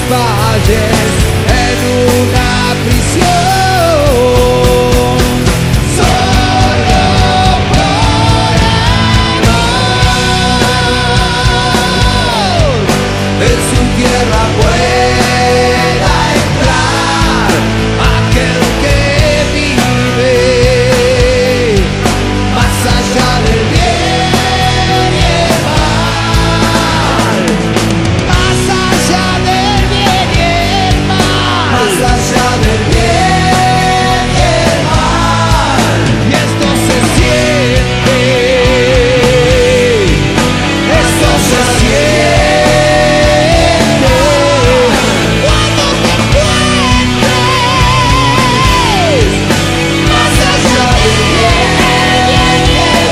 valles en una prisión. Solo por amor en su tierra pueda entrar aquel que vive más allá del bien y el mal, más allá del bien y el mal, más allá del bien y el mal. Y esto se siente, esto se siente cuando te encuentres más allá del bien y el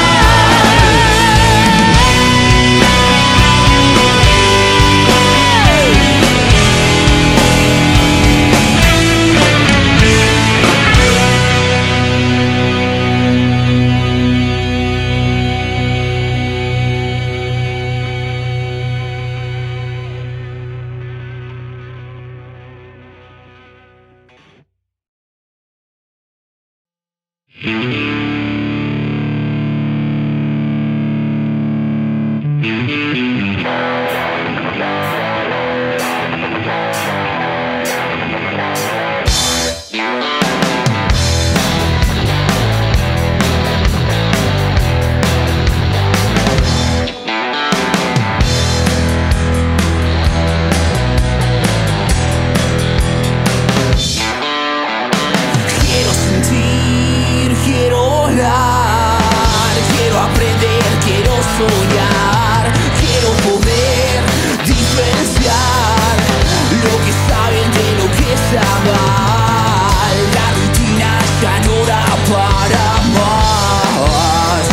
quiero sentir, quiero volar, quiero aprender, quiero soñar, quiero poder diferenciar lo que saben de lo que está mal. La rutina ya no da para más.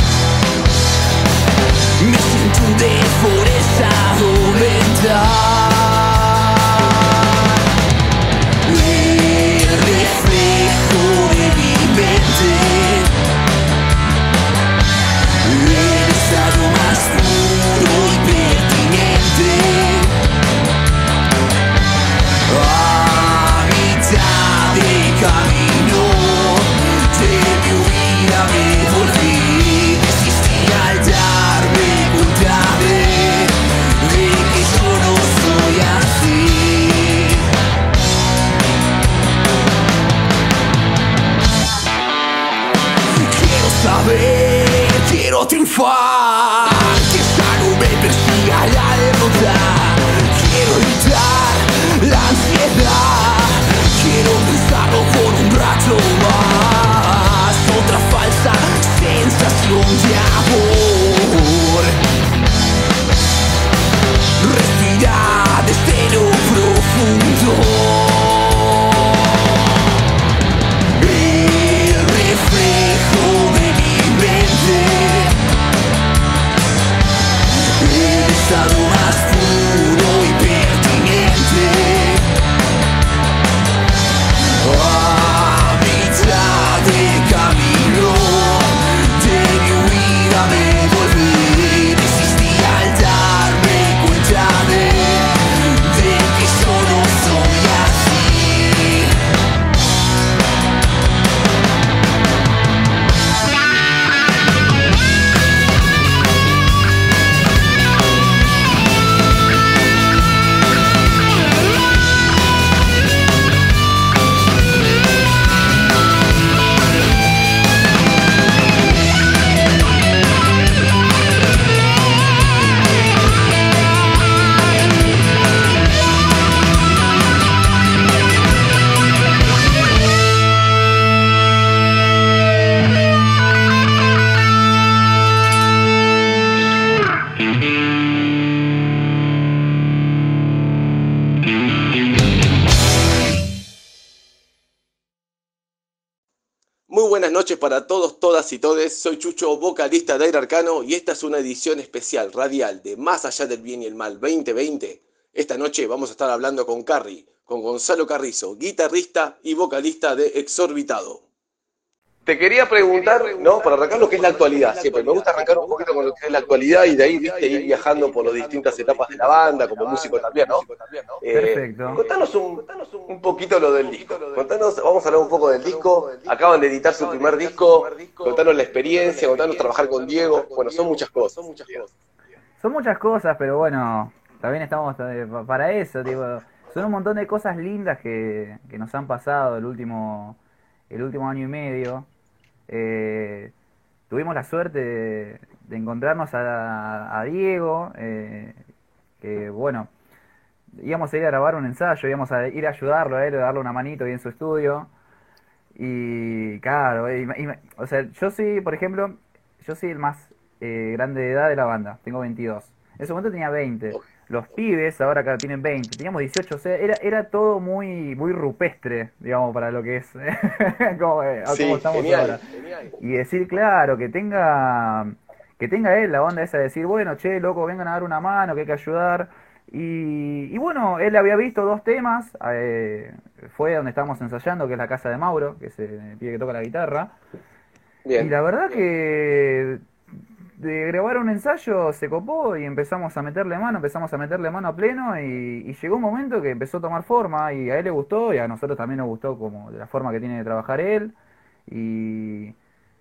Me siento un deforestado mental. El reflejo de mi mente, el estado más puro y pertinente. A mitad de camino de mi huida me volví, desistí al darme cuenta de que yo no soy así. Quiero saber, quiero triunfar, que ya no me persiga la derrota. Quiero evitar la ansiedad, quiero pensarlo por un rato más. Otra falsa sensación de amor. Respirar desde lo profundo. El reflejo de mi mente, el estado más puro y pertinente. A mitad de camino de mi huida me volví, desistí al darme cuenta de que yo no soy así. Muy buenas noches para todos, todas y todes. Soy Chucho, vocalista de Aire Arcano, y esta es una edición especial radial de Más Allá del Bien y el Mal 2020. Esta noche vamos a estar hablando con Carrie, con Gonzalo Carrizo, guitarrista y vocalista de Exorbitado. Te quería preguntar, ¿no? Para arrancar lo que es la actualidad, siempre. Me gusta arrancar un poquito con lo que es la actualidad y de ahí, viste, ir viajando por las distintas etapas de la banda, como músico también, ¿no? Perfecto. Contanos un poquito lo del disco. Contanos, vamos a hablar un poco del disco. Acaban de editar su primer disco. Contanos la experiencia, contanos trabajar con Diego. Bueno, son muchas cosas. Son muchas cosas, pero bueno, también estamos para eso, tipo, son un montón de cosas lindas que nos han pasado el último año y medio. Eh, Tuvimos la suerte de encontrarnos a Diego, que bueno, íbamos a ir a grabar un ensayo, íbamos a ir a ayudarlo a él, a darle una manito ahí en su estudio. Y claro, o sea, yo soy, por ejemplo, yo soy el más grande de edad de la banda, tengo 22. En ese momento tenía 20. Los pibes ahora acá tienen 20, teníamos 18, o sea, era todo muy rupestre, digamos, para lo que es, como, como estamos genial, ahora. Y decir, claro, que tenga él la onda esa de decir, bueno, che, loco, vengan a dar una mano, que hay que ayudar. Y bueno, él había visto dos temas, fue donde estábamos ensayando, que es la casa de Mauro, que es el pibe que toca la guitarra. Y Bien. la verdad que de grabar un ensayo se copó y empezamos a meterle mano a pleno y llegó un momento que empezó a tomar forma y a él le gustó y a nosotros también nos gustó como de la forma que tiene de trabajar él. Y,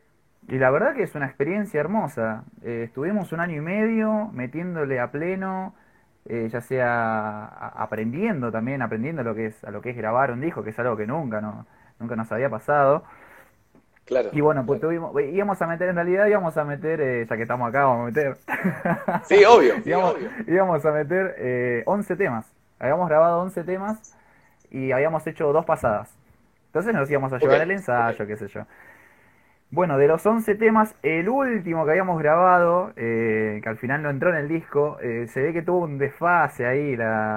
y la verdad que es una experiencia hermosa. Estuvimos un año y medio metiéndole a pleno, ya sea aprendiendo también, aprendiendo a lo que es grabar un disco, que es algo que nunca nos había pasado. Claro. Y bueno, pues íbamos a meter, ya que estamos acá, vamos a meter. Sí, obvio. Íbamos a meter 11 temas. Habíamos grabado 11 temas y habíamos hecho dos pasadas. Entonces nos íbamos a llevar el ensayo, qué sé yo. Bueno, de los 11 temas, el último que habíamos grabado, que al final no entró en el disco, se ve que tuvo un desfase ahí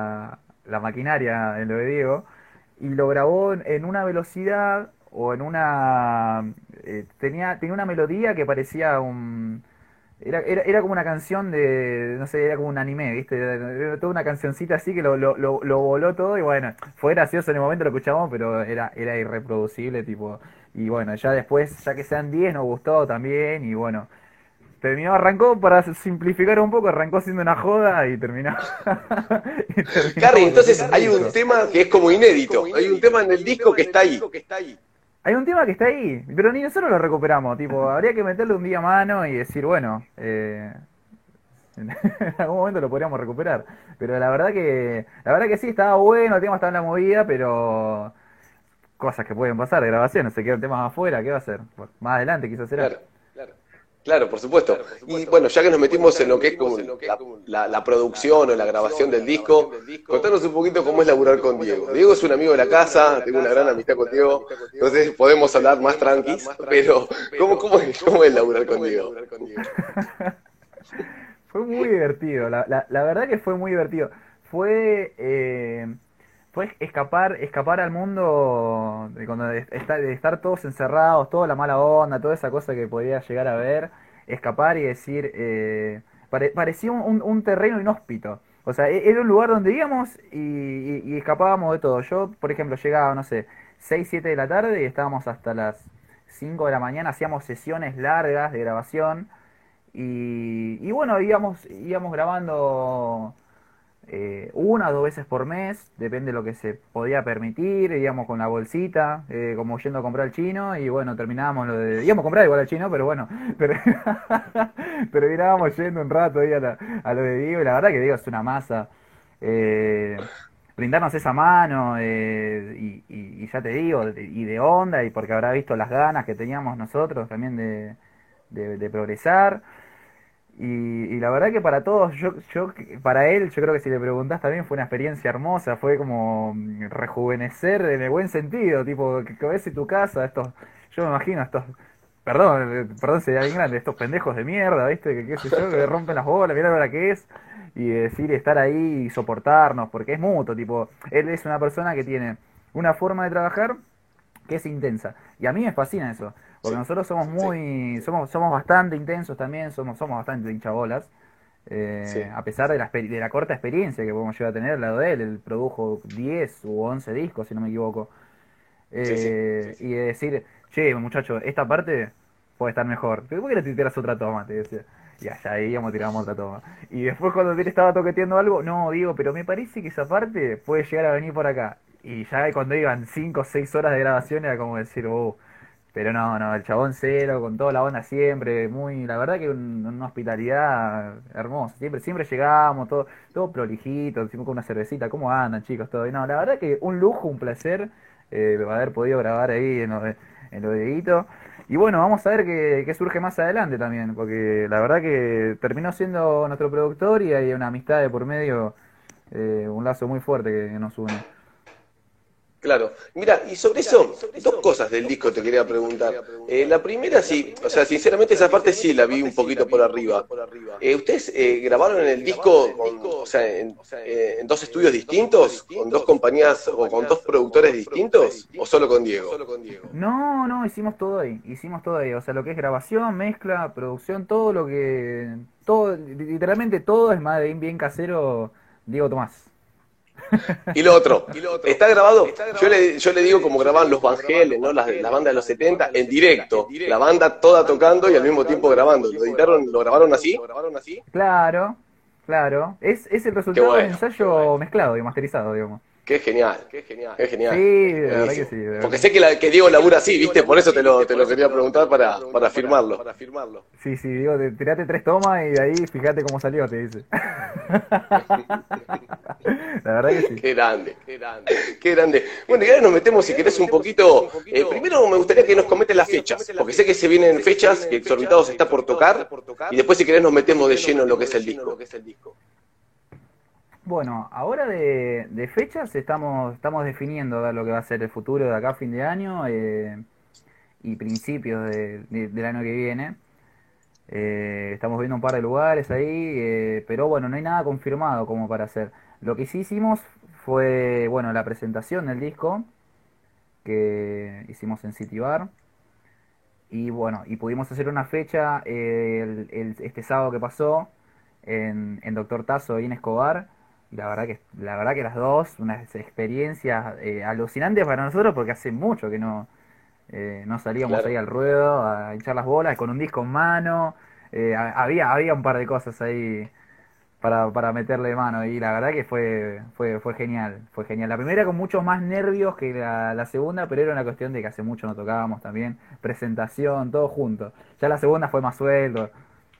la maquinaria en lo de Diego, y lo grabó en una velocidad o en una... tenía una melodía que parecía un... Era como una canción de, no sé, era como un anime, ¿viste? Era toda una cancioncita así que lo voló todo y bueno, fue gracioso en el momento, lo escuchamos, pero era irreproducible, tipo. Y bueno, ya después, ya que sean 10 nos gustó también y bueno, arrancó, para simplificar un poco, arrancó siendo una joda y terminó. y Carrie, terminamos entonces haciendo hay el un disco. tema que es como inédito. Hay un tema en el disco que está ahí. Hay un tema que está ahí, pero ni nosotros lo recuperamos, tipo, habría que meterle un día a mano y decir, bueno, en algún momento lo podríamos recuperar. Pero la verdad que sí, estaba bueno, el tema estaba en la movida, pero cosas que pueden pasar de grabación, se quedan temas afuera, ¿qué va a hacer? Bueno, más adelante quizás será. Claro. Claro, por supuesto. Y bueno, ya que nos metimos en lo que es como la producción o la grabación del disco, contanos un poquito cómo es laburar con Diego. Diego es un amigo de la casa, tengo una gran amistad con Diego, entonces podemos hablar más tranquis, pero ¿cómo es laburar con Diego? Fue muy divertido, la verdad que fue muy divertido. Fue, fue escapar al mundo de estar todos encerrados, toda la mala onda, toda esa cosa que podía llegar a ver, escapar y decir, parecía un terreno inhóspito. O sea, era un lugar donde íbamos y escapábamos de todo. Yo, por ejemplo, llegaba, no sé, 6 7 de la tarde y estábamos hasta las 5 de la mañana, hacíamos sesiones largas de grabación. Y bueno, íbamos grabando una o dos veces por mes, depende de lo que se podía permitir, íbamos con la bolsita, como yendo a comprar al chino, y bueno, terminábamos íbamos a comprar igual al chino, pero bueno, pero, terminábamos yendo un rato ahí a lo de Diego, y la verdad que Diego es una masa. eh, Brindarnos esa mano, y ya te digo, y de onda, y porque habrá visto las ganas que teníamos nosotros también de progresar. Y la verdad que para todos, para él, yo creo que si le preguntás también fue una experiencia hermosa, fue como rejuvenecer en el buen sentido, tipo, que ves en tu casa, yo me imagino perdón si hay alguien grande, estos pendejos de mierda, ¿viste? Que qué sé yo, que le rompen las bolas, mirá la hora que es, y decir, estar ahí y soportarnos, porque es mutuo, tipo, él es una persona que tiene una forma de trabajar que es intensa. Y a mí me fascina eso, porque Sí, nosotros somos sí, somos bastante intensos también, somos bastante hinchabolas, sí, a pesar de la corta experiencia que podemos llegar a tener al lado de él. Él produjo 10 u 11 discos, si no me equivoco. sí, sí. Y de decir, che, muchacho, esta parte puede estar mejor. ¿Por qué no te tiras otra toma? Te decía. Y allá íbamos, tirábamos otra toma. Y después cuando él estaba toqueteando algo, no, digo, pero me parece que esa parte puede llegar a venir por acá. Y ya cuando iban 5 o 6 horas de grabación era como decir, pero no, no, el chabón cero, con toda la onda siempre, muy, la verdad que una hospitalidad hermosa. Siempre llegábamos, todo prolijito, siempre con una cervecita, ¿cómo andan chicos? Todo. Y no, la verdad que un lujo, un placer haber podido grabar ahí en lo de Dieguito. Y bueno, vamos a ver qué surge más adelante también, porque la verdad que terminó siendo nuestro productor y hay una amistad de por medio, un lazo muy fuerte que nos une. Claro, mira, y sobre eso, dos cosas del disco te quería preguntar. La primera, sí, o sea, sinceramente esa parte sí la vi un poquito por arriba. ¿Ustedes grabaron en el disco, o sea, en dos estudios distintos, con dos compañías o con dos productores distintos, o solo con Diego? No, no, hicimos todo ahí, o sea, lo que es grabación, mezcla, producción, todo lo que, todo, literalmente todo es más bien casero, Diego Tomás. Y lo otro, está grabado, yo le digo como grababan los Van Halen, ¿no? Las bandas de los 70 en directo, la banda toda tocando y al mismo tiempo grabando. ¿Lo editaron, lo grabaron así? Claro, claro, es el Qué resultado del bueno, ensayo mezclado y masterizado, digamos. qué genial, qué Sí, genial, de verdad que buenísimo. sí, de Porque verdad. sé que Diego labura así, ¿viste? Por eso te lo quería preguntar para firmarlo. Sí, sí, digo, tirate 3 tomas y de ahí fíjate cómo salió, te dice. La verdad que sí. Qué grande, qué grande. Bueno, y ahora nos metemos, si querés, un poquito. Primero me gustaría que nos comentes las fechas, porque sé que se vienen fechas, que Exorbitados está por tocar, y después, si querés, nos metemos de lleno en lo que es el disco. Bueno, ahora de fechas estamos definiendo a ver lo que va a ser el futuro de acá a fin de año y principios del año que viene. Estamos viendo un par de lugares ahí, pero bueno, no hay nada confirmado como para hacer. Lo que sí hicimos fue, bueno, la presentación del disco que hicimos en City Bar. Y bueno, y pudimos hacer una fecha este sábado que pasó en Doctor Tazo y en Escobar. Y la verdad que las dos, unas experiencias alucinantes para nosotros porque hace mucho que no salíamos ahí Claro. al ruedo a hinchar las bolas con un disco en mano. Había un par de cosas ahí para meterle mano y la verdad que fue genial, fue genial. La primera con muchos más nervios que la segunda, pero era una cuestión de que hace mucho no tocábamos también, presentación, todo junto. Ya la segunda fue más suelto,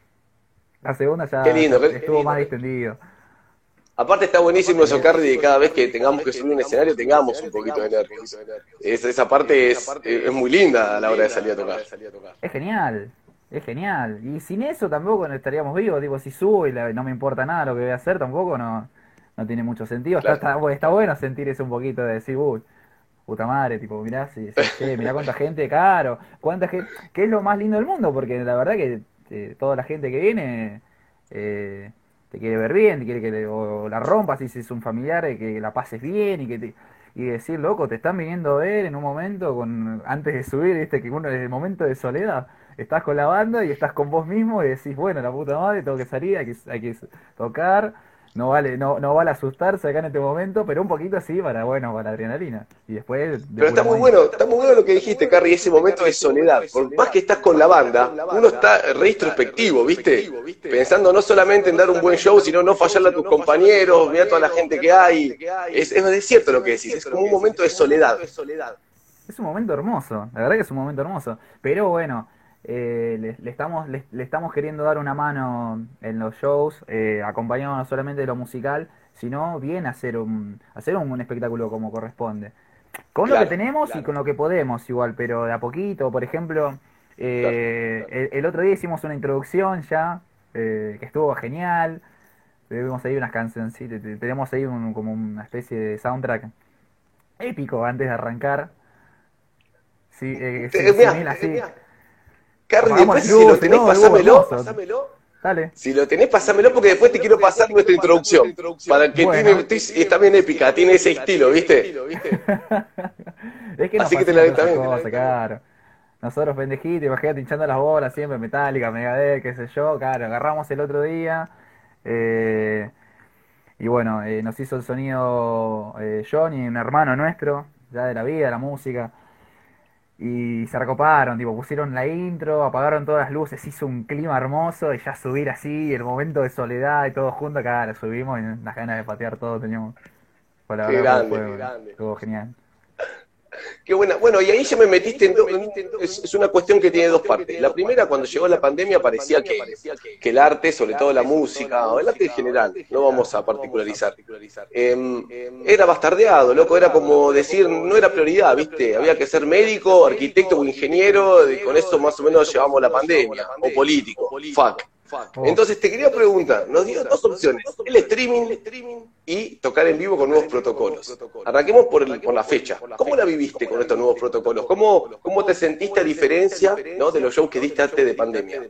la segunda Qué ya lindo. estuvo más distendido. Aparte está buenísimo eso, Carly, de cada vez que tengamos que subir un escenario tengamos un poquito de nervios. Esa parte es muy linda a la hora de salir a tocar. Es genial, es genial. Y sin eso tampoco no estaríamos vivos, digo, si subo y no me importa nada lo que voy a hacer, tampoco no tiene mucho sentido. Claro, Está bueno sentir eso un poquito de decir, uy, puta madre, tipo, mirá, che, mirá cuánta gente, caro, cuánta gente, que es lo más lindo del mundo, porque la verdad que toda la gente que viene eh, te quiere ver bien, te quiere que o la rompas, si es un familiar, que la pases bien y decir, loco, te están viniendo a ver en un momento antes de subir, viste, que uno en el momento de soledad, estás con la banda y estás con vos mismo y decís, bueno, la puta madre, tengo que salir, hay que tocar. No vale asustarse acá en este momento, pero un poquito sí para la adrenalina. Y después de pero pura movida. está muy bueno lo que dijiste, Carly, ese momento de soledad. Por más que estás con la banda, uno está re introspectivo, ¿viste? Pensando no solamente en dar un buen show, sino no fallarle a tus compañeros, mirar toda la gente que hay. Es cierto lo que decís, es como un momento de soledad. Es un momento hermoso, la verdad que es un momento hermoso. Pero bueno, le estamos queriendo dar una mano en los shows, acompañado no solamente de lo musical, sino bien hacer un espectáculo como corresponde. Con lo que Claro, tenemos y con lo que podemos igual, pero de a poquito, por ejemplo, claro. el otro día hicimos una introducción ya, que estuvo genial. Tuvimos ahí unas canciones, sí, tenemos ahí como una especie de soundtrack épico antes de arrancar. Sí, Mirá, así. Carly, Apagamos las después si lo luces, tenés, no, algo pasámelo. hermoso. Dale. Si lo tenés, pasámelo porque después te quiero pasar nuestra introducción. Para que Bueno. es también épica, tiene ese estilo, ¿viste? Es que nos Así que te fascinan la todas esas también. cosas, claro. Nosotros pendejitos, imagínate hinchando las bolas siempre, Metallica, Megadeth, qué sé yo, claro, agarramos el otro día, eh, y bueno, nos hizo el sonido Johnny, un hermano nuestro, ya de la vida, de la música, y se recoparon, tipo, pusieron la intro, apagaron todas las luces, hizo un clima hermoso y ya subir así, el momento de soledad y todo junto, acá subimos y las ganas de patear todo teníamos. Pues la Qué verdad grande. estuvo genial. Qué buena. Bueno, y ahí ya me metiste es una cuestión que tiene dos partes. La primera, cuando llegó la pandemia, parecía que el arte, sobre todo la música, o el arte en general, no vamos a particularizar, era bastardeado, loco, era como decir, no era prioridad, ¿viste? Había que ser médico, arquitecto o ingeniero, y con eso más o menos llevamos la pandemia, o político, fuck. Entonces te quería preguntar, nos dio dos opciones, el streaming y tocar en vivo con nuevos protocolos. Arranquemos por la fecha. ¿Cómo la viviste con estos nuevos protocolos? ¿Cómo te sentiste a diferencia, ¿no?, de los shows que diste antes de pandemia?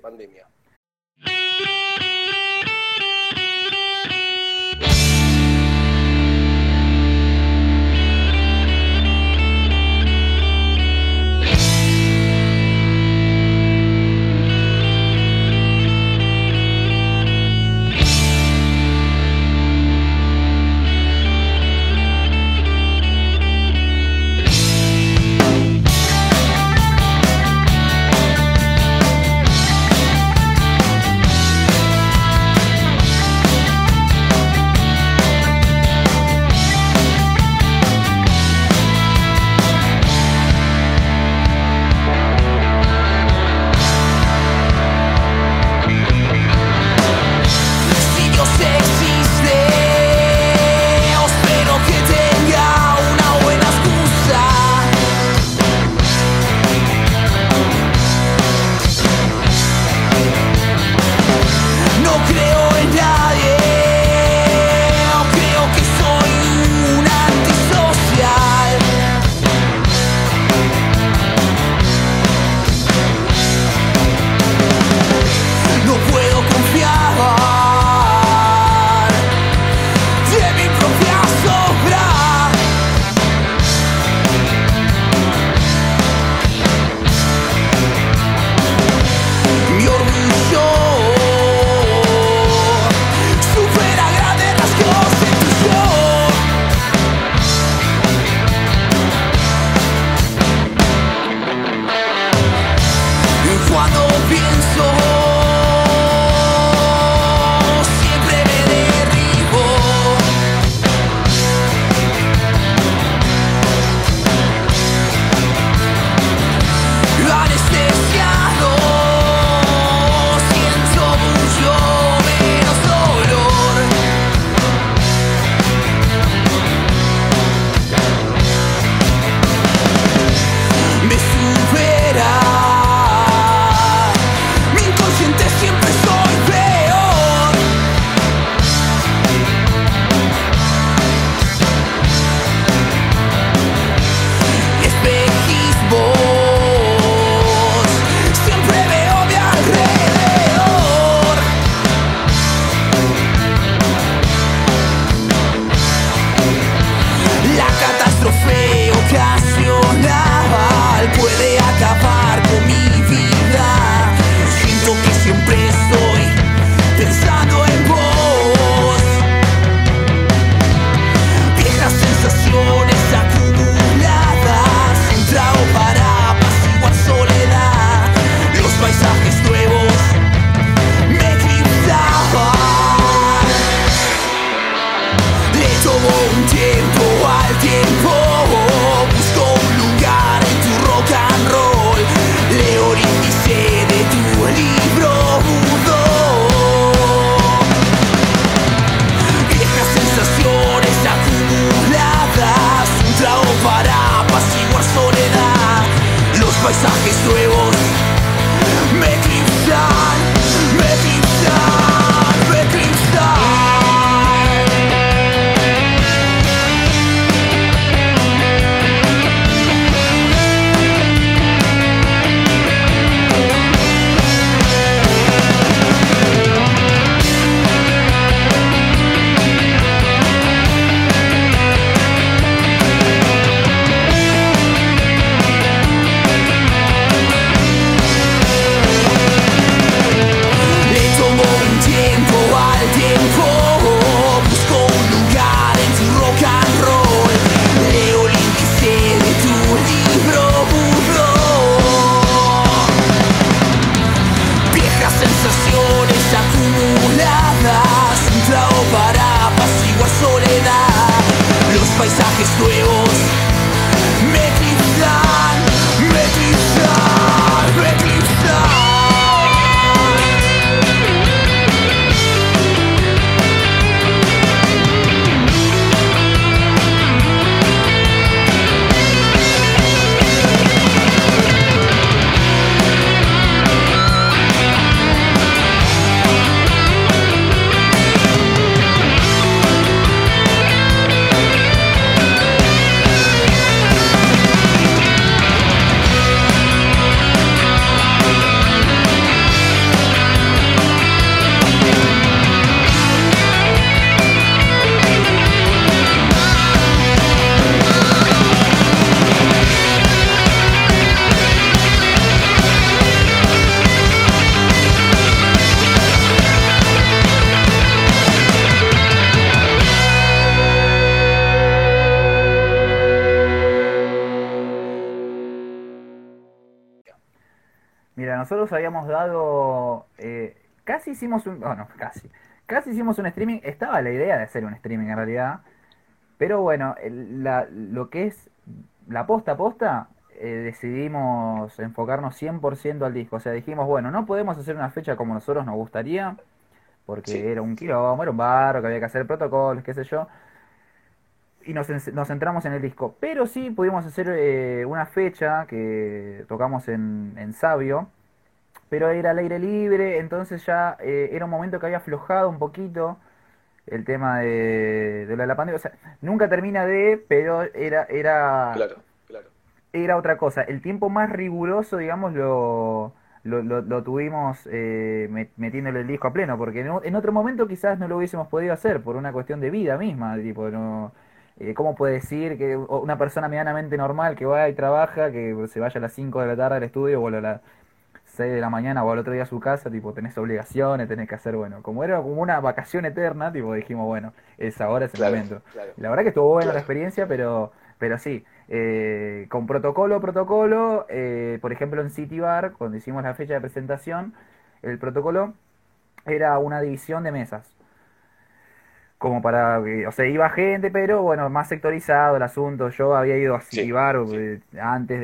Mira, nosotros habíamos dado, casi hicimos un, bueno, casi hicimos un streaming, estaba la idea de hacer un streaming en realidad, pero bueno, lo que es la posta a posta, decidimos enfocarnos 100% al disco, o sea, dijimos, bueno, no podemos hacer una fecha como nosotros nos gustaría, porque Sí, era un quilombo, era un barro, que había que hacer protocolos, qué sé yo, y nos centramos en el disco, pero sí pudimos hacer una fecha que tocamos en Sabio, pero era al aire libre, entonces ya era un momento que había aflojado un poquito el tema de la pandemia. O sea, nunca termina de, pero claro. era otra cosa. El tiempo más riguroso, digamos, lo tuvimos metiéndole el disco a pleno, porque en otro momento quizás no lo hubiésemos podido hacer por una cuestión de vida misma, tipo, no. ¿Cómo puede decir que una persona medianamente normal que va y trabaja, que se vaya a las 5 de la tarde al estudio o a las 6 de la mañana o al otro día a su casa, tipo, tenés obligaciones, tenés que hacer, bueno, como era como una vacación eterna, tipo, dijimos, bueno, es ahora, es el Claro, momento. Y la verdad que estuvo buena la claro. experiencia, pero sí, con protocolo, por ejemplo en City Bar, cuando hicimos la fecha de presentación, el protocolo era una división de mesas. Como para que, o sea, iba gente, pero bueno, más sectorizado el asunto. Yo había ido a City Sí, Bar antes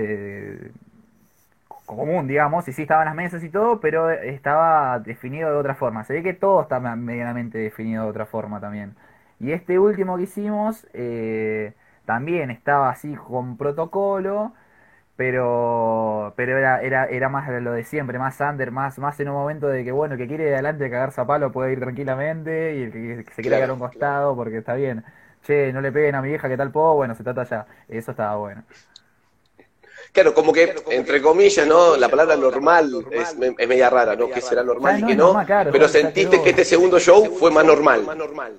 común, digamos, y sí estaban las mesas y todo, pero estaba definido de otra forma. Se ve que todo está medianamente definido de otra forma también. Y este último que hicimos también estaba así con protocolo, pero era más lo de siempre, más under, más en un momento de que, bueno, el que quiere ir adelante cagarse a palo puede ir tranquilamente, y el que se quiere quedar a claro. un costado porque está bien. Che, no le peguen a mi vieja que tal po, bueno, se trata allá. Eso estaba bueno. Claro, como que, entre comillas, ¿no? La palabra normal es media rara, ¿no? ¿Qué será Ya normal y no qué es no? normal, claro, Pero ya sentiste que quedó. este segundo show fue más normal.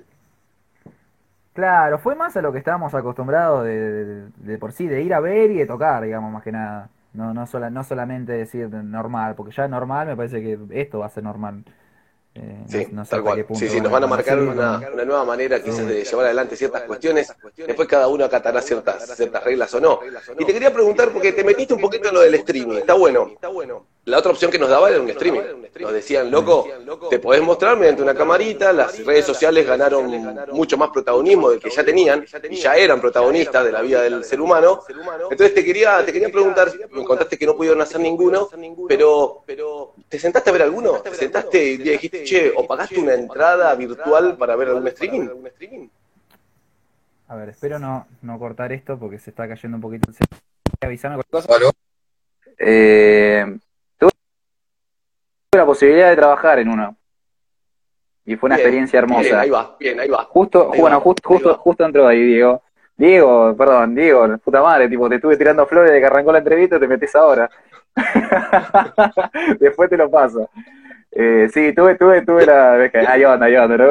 Claro, fue más a lo que estábamos acostumbrados de por sí, de ir a ver y de tocar, digamos, más que nada. No solamente decir normal, porque ya normal me parece que esto va a ser normal. No, Sí, no sé tal hasta qué cual. Sí, punto, sí, nos bueno, van a cuando marcar sí, cuando... una nueva manera Sí. quizás de llevar adelante ciertas cuestiones. Después cada uno acatará ciertas reglas o no. Y te quería preguntar, porque te metiste un poquito en lo del streaming. Está bueno. La otra opción que nos daba era un streaming. Nos decían, loco, te podés mostrar mediante una camarita, las redes sociales ganaron mucho más protagonismo del que ya tenían, y ya eran protagonistas de la vida del ser humano. Entonces te quería preguntar, me contaste que no pudieron hacer ninguno, pero ¿te sentaste a ver alguno? ¿Te sentaste y dijiste, che, o pagaste una entrada virtual para ver algún streaming? A ver, espero no cortar esto porque se está cayendo un poquito. Avísame cualquier cosa. Aló. Tuve la posibilidad de trabajar en uno y fue una Bien, experiencia bien, hermosa. ahí va, bien, ahí va, Justo, ahí bueno, va. justo entró ahí Diego. Diego, la puta madre, tipo, te estuve tirando flores de que arrancó la entrevista y te metes ahora. Después te lo paso. Sí, tuve la... Ahí onda, ¿no?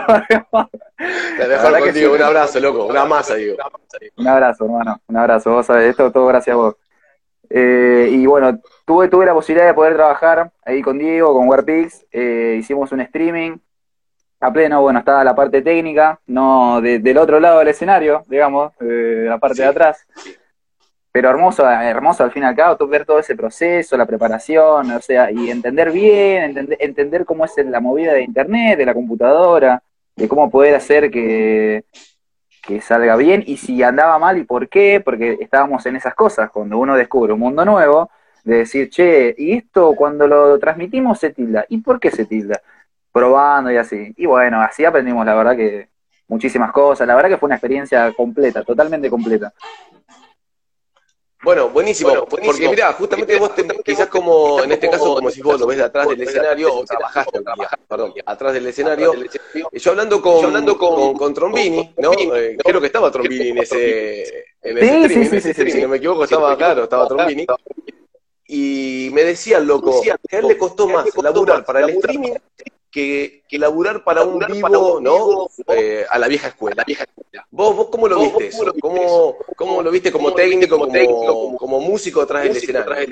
Te La dejo verdad que sí. contigo, un abrazo, loco, una masa, digo. Un abrazo, hermano, un abrazo. Vos sabés, esto todo gracias a vos. Y bueno, tuve la posibilidad de poder trabajar ahí con Diego, con Warpix. Hicimos un streaming. A pleno, bueno, estaba la parte técnica, no del otro lado del escenario, digamos, de la parte de Sí, atrás. Pero hermoso al fin y al cabo, ver todo ese proceso, la preparación, o sea, y entender bien, entender cómo es la movida de internet, de la computadora, de cómo poder hacer que salga bien y si andaba mal y por qué, porque estábamos en esas cosas, cuando uno descubre un mundo nuevo, de decir, che, y esto cuando lo transmitimos se tilda, ¿y por qué se tilda? Probando y así. Y bueno, así aprendimos, la verdad que muchísimas cosas, la verdad que fue una experiencia completa, totalmente completa. bueno, buenísimo, porque mirá, justamente vos quizás como, en este caso, como decís vos, lo ves de atrás del escenario, o trabajaste en realidad, perdón, atrás del escenario, yo hablando con Trombini, ¿no? Creo que estaba Trombini en ese Sí, sí, streaming, sí, sí, sí, si sí. no me equivoco, estaba Trombini, y me decía el loco, que a él le costó más laburar para el streaming que laburar para un vivo, ¿no? A la vieja escuela. ¿Vos cómo lo viste eso? ¿Cómo lo viste como técnico, como músico detrás del escenario?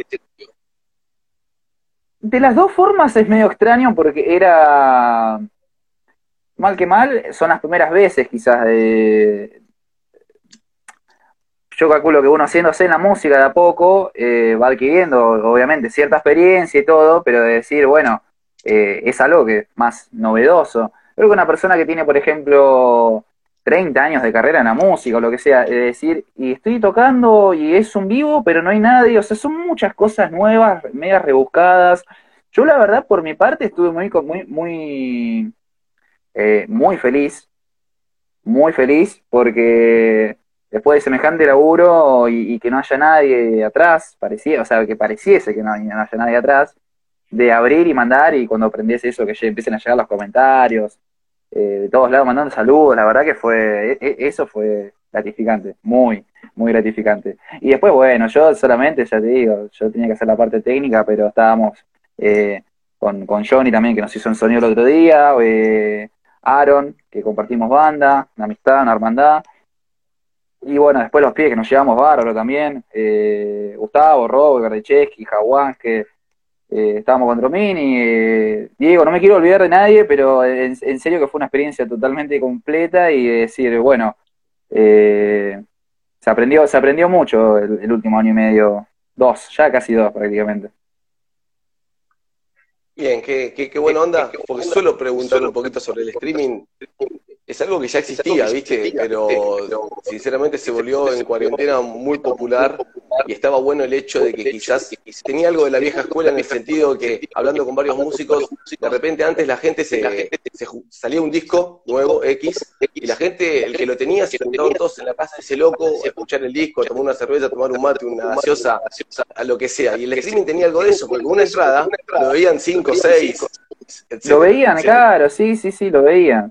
De las dos formas es medio extraño porque era, mal que mal, son las primeras veces quizás de... yo calculo que uno haciéndose en la música de a poco va adquiriendo, obviamente, cierta experiencia y todo, pero de decir, bueno, es algo que es más novedoso. Creo que una persona que tiene, por ejemplo, 30 años de carrera en la música o lo que sea, es decir, y estoy tocando y es un vivo, pero no hay nadie, o sea, son muchas cosas nuevas, medias rebuscadas. Yo la verdad, por mi parte, estuve muy feliz, porque después de semejante laburo y que no haya nadie atrás, parecía, o sea, que pareciese que no haya nadie atrás, de abrir y mandar, y cuando aprendiese eso, que ya empiecen a llegar los comentarios, de todos lados mandando saludos, la verdad que eso fue gratificante, muy gratificante. Y después, bueno, yo solamente, ya te digo, yo tenía que hacer la parte técnica, pero estábamos con Johnny también, que nos hizo un sonido el otro día, Aaron, que compartimos banda, una amistad, una hermandad, y bueno, después los pies que nos llevamos bárbaro también, Gustavo, Robo, Gardecheski, Jaguán, que estábamos con Dromini, Diego, no me quiero olvidar de nadie, pero en serio que fue una experiencia totalmente completa, y decir, bueno, se aprendió mucho el último año y medio, ya casi 2 prácticamente. Bien, qué buena onda, porque suelo preguntar un poquito sobre el streaming. Es algo que ya existía, ¿viste? Pero sinceramente se volvió en cuarentena muy popular, y estaba bueno el hecho de que quizás tenía algo de la vieja escuela, en el sentido que, hablando con varios músicos, de repente antes la gente salía un disco nuevo, X, y la gente, el que lo tenía, se juntaban todos en la casa de ese loco a escuchar el disco, a tomar una cerveza, a tomar un mate, una gaseosa, a lo que sea. Y el streaming tenía algo de eso, porque una entrada lo veían 5, 6, etc. Lo veían, claro, sí, lo veían.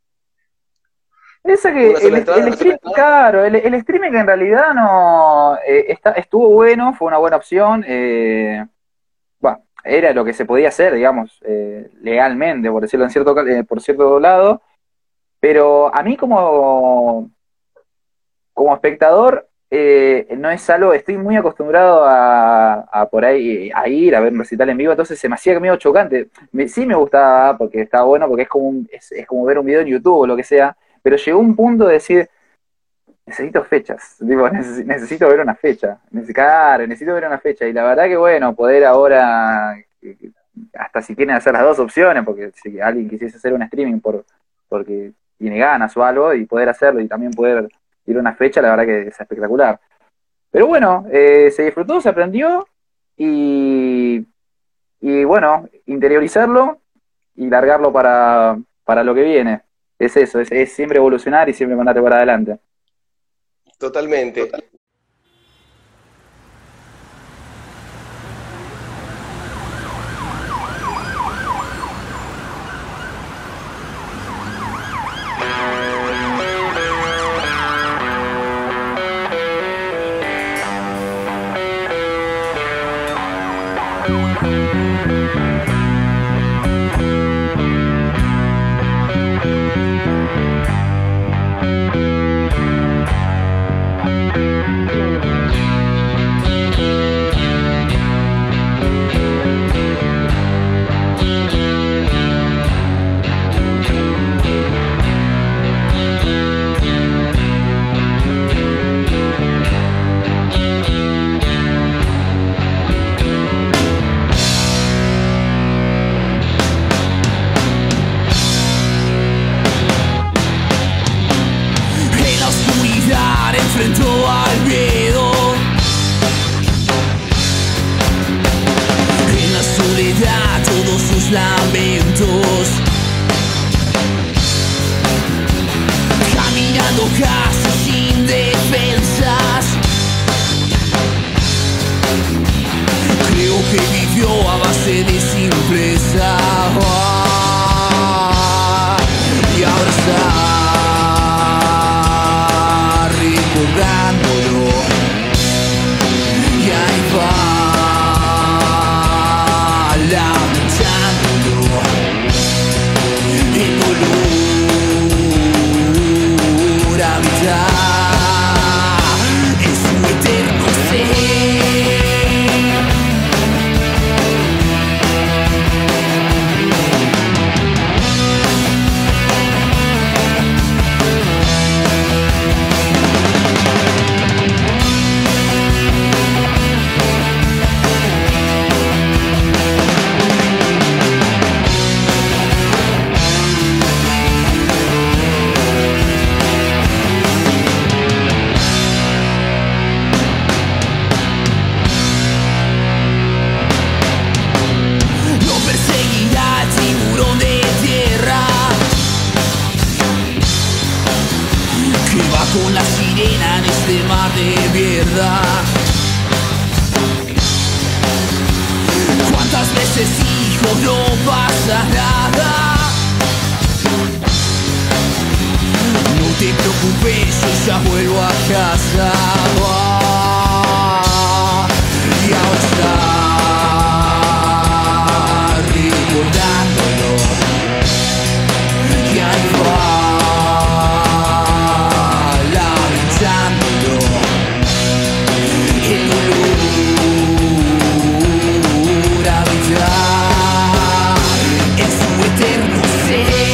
Esa que el streaming en realidad no estuvo bueno, fue una buena opción, bueno, era lo que se podía hacer, digamos, legalmente, por decirlo por cierto lado, pero a mí como espectador no es algo, estoy muy acostumbrado a por ahí a ir a ver un recital en vivo, entonces se me hacía medio chocante. Sí me gustaba porque estaba bueno, porque es como ver un video en YouTube o lo que sea. Pero llegó un punto de decir, necesito fechas, digo, necesito ver una fecha, necesito ver una fecha, y la verdad que bueno, poder ahora, hasta si quieren hacer las dos opciones, porque si alguien quisiese hacer un streaming porque tiene ganas o algo, y poder hacerlo, y también poder ir a una fecha, la verdad que es espectacular. Pero bueno, se disfrutó, se aprendió, y bueno, interiorizarlo y largarlo para lo que viene. Es eso, es siempre evolucionar y siempre mandarte para adelante. Totalmente. nada. ¿Cuántas veces hijo no pasa nada? No te preocupes, yo ya vuelvo a casa. Y ahora está recordándolo. Y ahí va lamentándolo. El dolor habita en su eterno ser.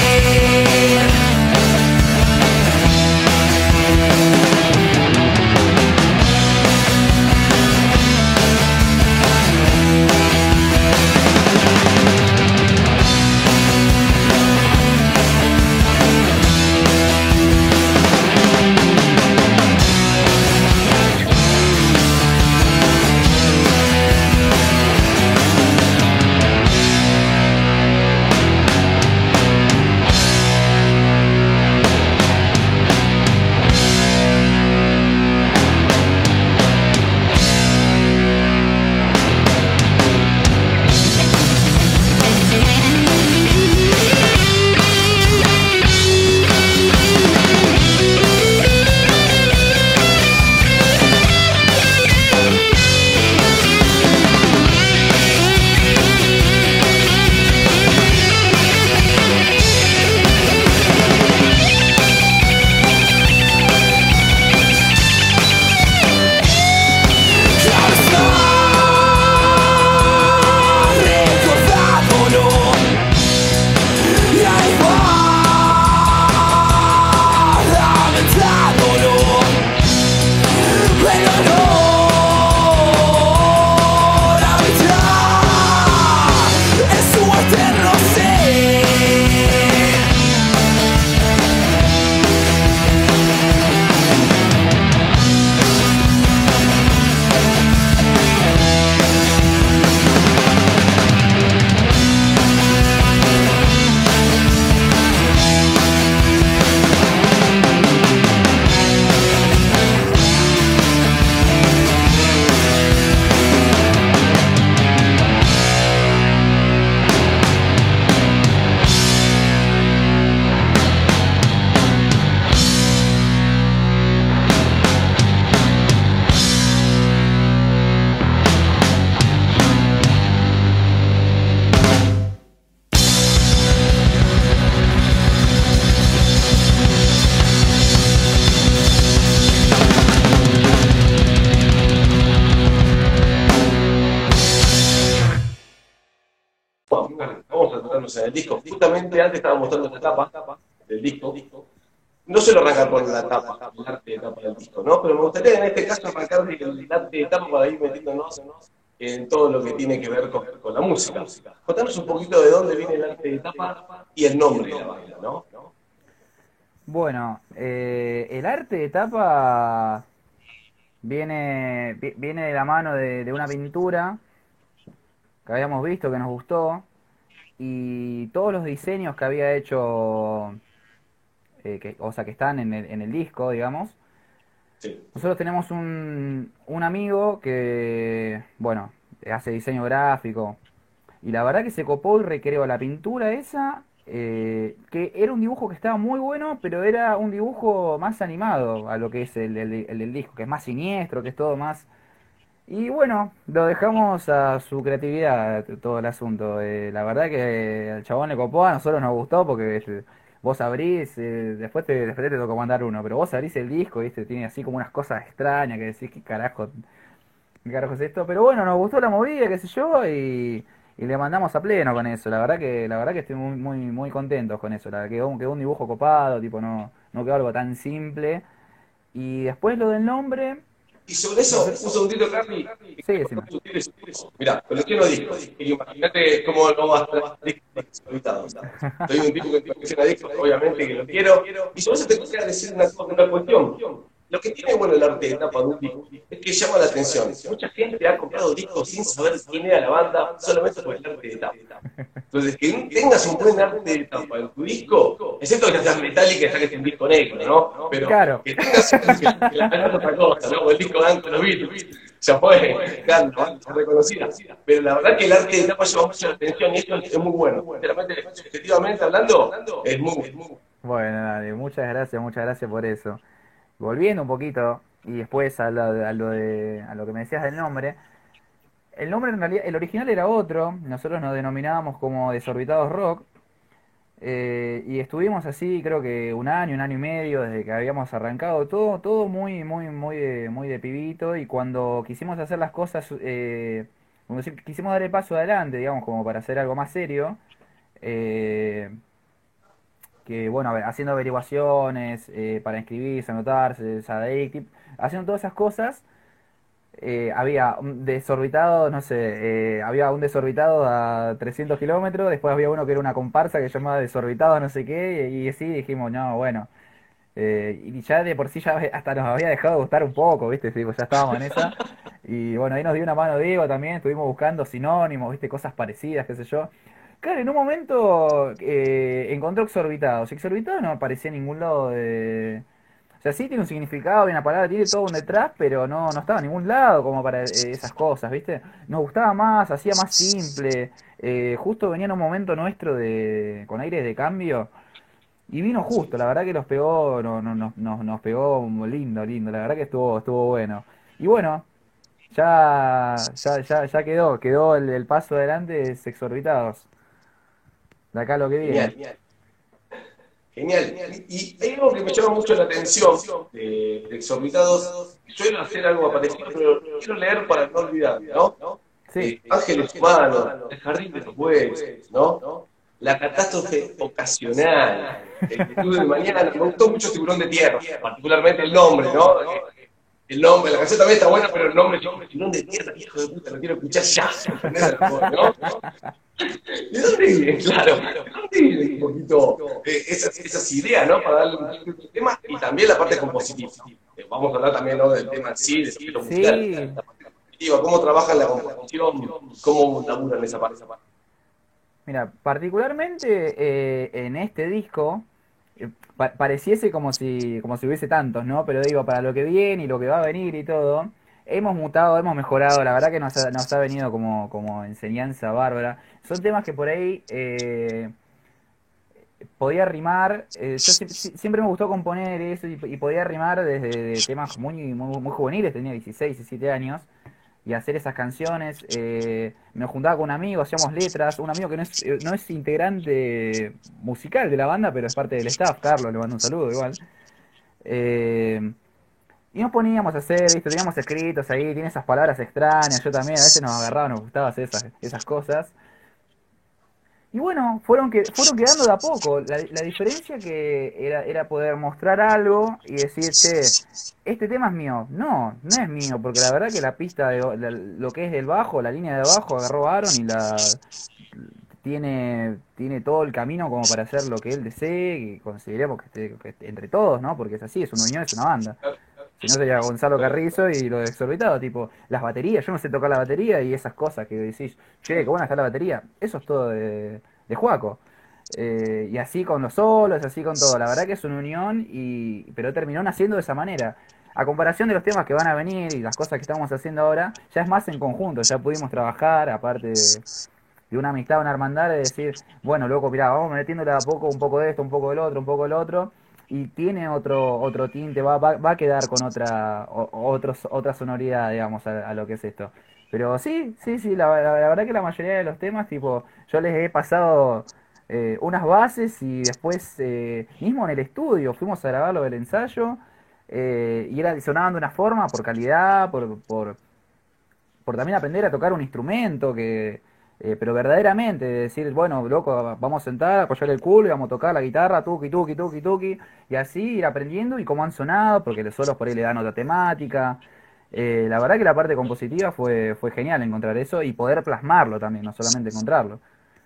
Vamos a centrarnos en el disco. Justamente antes estaba mostrando la tapa del disco. No suelo arrancar por la tapa, el arte de tapa del disco, ¿no? Pero me gustaría en este caso arrancar el arte de tapa para ir metiéndonos en todo lo que tiene que ver con la música. Contanos un poquito de dónde viene el arte de tapa y el nombre de la banda, ¿no? Bueno, el arte de tapa viene de la mano de una pintura que habíamos visto, que nos gustó, y todos los diseños que había hecho, que están en el disco, digamos. Sí. Nosotros tenemos un amigo que, bueno, hace diseño gráfico, y la verdad que se copó y recreó la pintura esa, que era un dibujo que estaba muy bueno, pero era un dibujo más animado a lo que es el del disco, que es más siniestro, que es todo más... Y bueno, lo dejamos a su creatividad todo el asunto. La verdad que al chabón le copó, a nosotros nos gustó porque vos abrís, después te tocó mandar uno, pero vos abrís el disco, ¿viste? Tiene así como unas cosas extrañas que decís, qué carajo es esto? Pero bueno, nos gustó la movida, qué sé yo, y le mandamos a pleno con eso. La verdad que estoy muy contentos con eso. Quedó un dibujo copado, tipo no quedó algo tan simple. Y después lo del nombre... Y sobre eso, un segundito, Carly. Sí, decime. Mirá, colecciono discos. Imagínate cómo no vas a estar discos solicitados. Soy un tipo que colecciona discos, obviamente que lo quiero. Y sobre eso te quisiera decir una cuestión. lo que tiene bueno el arte de tapa de un disco es que llama la atención. Mucha gente ha comprado discos sin saber quién era la banda, solamente por el arte de tapa. Entonces, que tengas un buen arte de tapa en tu disco, excepto que seas Metallica y saques un disco negro, ¿no? Pero Claro. que tengas que la es otra cosa, ¿no? O el disco blanco de los Beatles. Ya fue, claro, reconocida. Pero la verdad que el arte de tapa llama mucho la atención y esto es muy bueno. Sinceramente, objetivamente hablando, es muy bueno. Bueno, dale, muchas gracias por eso. Volviendo un poquito, y después a lo que me decías del nombre. El nombre en realidad, el original era otro, nosotros nos denominábamos como Desorbitados Rock, y estuvimos así creo que un año y medio desde que habíamos arrancado, todo muy de pibito, y cuando quisimos hacer las cosas, quisimos dar el paso adelante, digamos, como para hacer algo más serio, eh, que bueno, a ver, haciendo averiguaciones, para inscribirse, anotarse, Sadaic, haciendo todas esas cosas. Había un desorbitado, no sé, había un desorbitado a 300 kilómetros, después había uno que era una comparsa que se llamaba desorbitado no sé qué, y así dijimos, no, bueno, y ya de por sí ya hasta nos había dejado de gustar un poco, ¿viste? Sí, pues ya estábamos en esa, y bueno, ahí nos dio una mano Diego también, estuvimos buscando sinónimos, ¿viste? Cosas parecidas, qué sé yo. Claro, en un momento encontró exorbitados. Exorbitados no aparecía en ningún lado de... O sea, sí tiene un significado, hay una palabra, tiene todo un detrás, pero no estaba en ningún lado como para esas cosas, ¿viste? Nos gustaba más, hacía más simple. Justo venía en un momento nuestro con aires de cambio y vino justo, la verdad que nos pegó, nos pegó lindo, la verdad que estuvo bueno. Y bueno, ya quedó el paso adelante de Sexorbitados. De acá lo que viene. Genial. Genial. Y hay algo que me llama mucho la atención de Exorbitados. Suelo hacer algo parecido, pero quiero leer para no olvidar, ¿no? Sí. Ángeles humanos, el jardín de los bueyes, ¿no? La catástrofe ocasional, el club de mañana. Me gustó mucho Tiburón de Tierra, particularmente el nombre, ¿no? El nombre, la canción también está buena, pero el nombre, Tiburón de Tierra, hijo de puta, lo quiero escuchar ya, ¿entendés? ¿No? ¿De dónde viene? Claro, ¿de dónde viene un poquito esas ideas, ¿no? Para darle un tema y también la parte compositiva. Vamos a hablar también, ¿no? Del tema en sí, del estilo musical, la parte compositiva, cómo trabajan la composición, cómo laburan esa parte. Mira, particularmente en este disco, pareciese como si hubiese tantos, ¿no? Pero digo, para lo que viene y lo que va a venir y todo, hemos mutado, hemos mejorado, la verdad que nos ha venido como enseñanza bárbara. Son temas que por ahí podía rimar, siempre me gustó componer eso y podía rimar desde de temas muy juveniles, tenía 16, 17 años. Y hacer esas canciones, me juntaba con un amigo, hacíamos letras, un amigo que no es integrante musical de la banda, pero es parte del staff, Carlos, le mando un saludo igual. Y nos poníamos a hacer, ¿viste? Teníamos escritos ahí, tiene esas palabras extrañas, yo también, a veces nos agarraba, nos gustaba hacer esas cosas. Y bueno, fueron quedando de a poco. La diferencia que era poder mostrar algo y decir, che, este tema es mío. No es mío, porque la verdad que la pista, lo que es el bajo, la línea de bajo, agarró Aaron y tiene todo el camino como para hacer lo que él desee, y consideremos que esté entre todos, ¿no? Porque es así, es una unión, es una banda. Si no sería Gonzalo Carrizo y lo de Exorbitado, tipo, las baterías, yo no sé tocar la batería y esas cosas que decís, che, qué buena está la batería, eso es todo de Juaco. Y así con los solos, así con todo, la verdad que es una unión, pero terminó naciendo de esa manera. A comparación de los temas que van a venir y las cosas que estamos haciendo ahora, ya es más en conjunto, ya pudimos trabajar, aparte de una amistad, una hermandad, de decir, bueno, loco, mirá, vamos metiéndole a poco, un poco de esto, un poco del otro, un poco del otro, y tiene otro tinte, va a quedar con otra sonoridad, digamos, a lo que es esto. Pero sí, la verdad que la mayoría de los temas, tipo, yo les he pasado unas bases y después, mismo en el estudio, fuimos a grabarlo del ensayo, y sonaban de una forma, por calidad, por también aprender a tocar un instrumento pero verdaderamente, decir, bueno, loco, vamos a sentar, apoyar el culo y vamos a tocar la guitarra, tuki, tuki, tuki, tuki, y así ir aprendiendo y cómo han sonado, porque los solos por ahí le dan otra temática. La verdad que la parte compositiva fue genial encontrar eso y poder plasmarlo también, no solamente encontrarlo.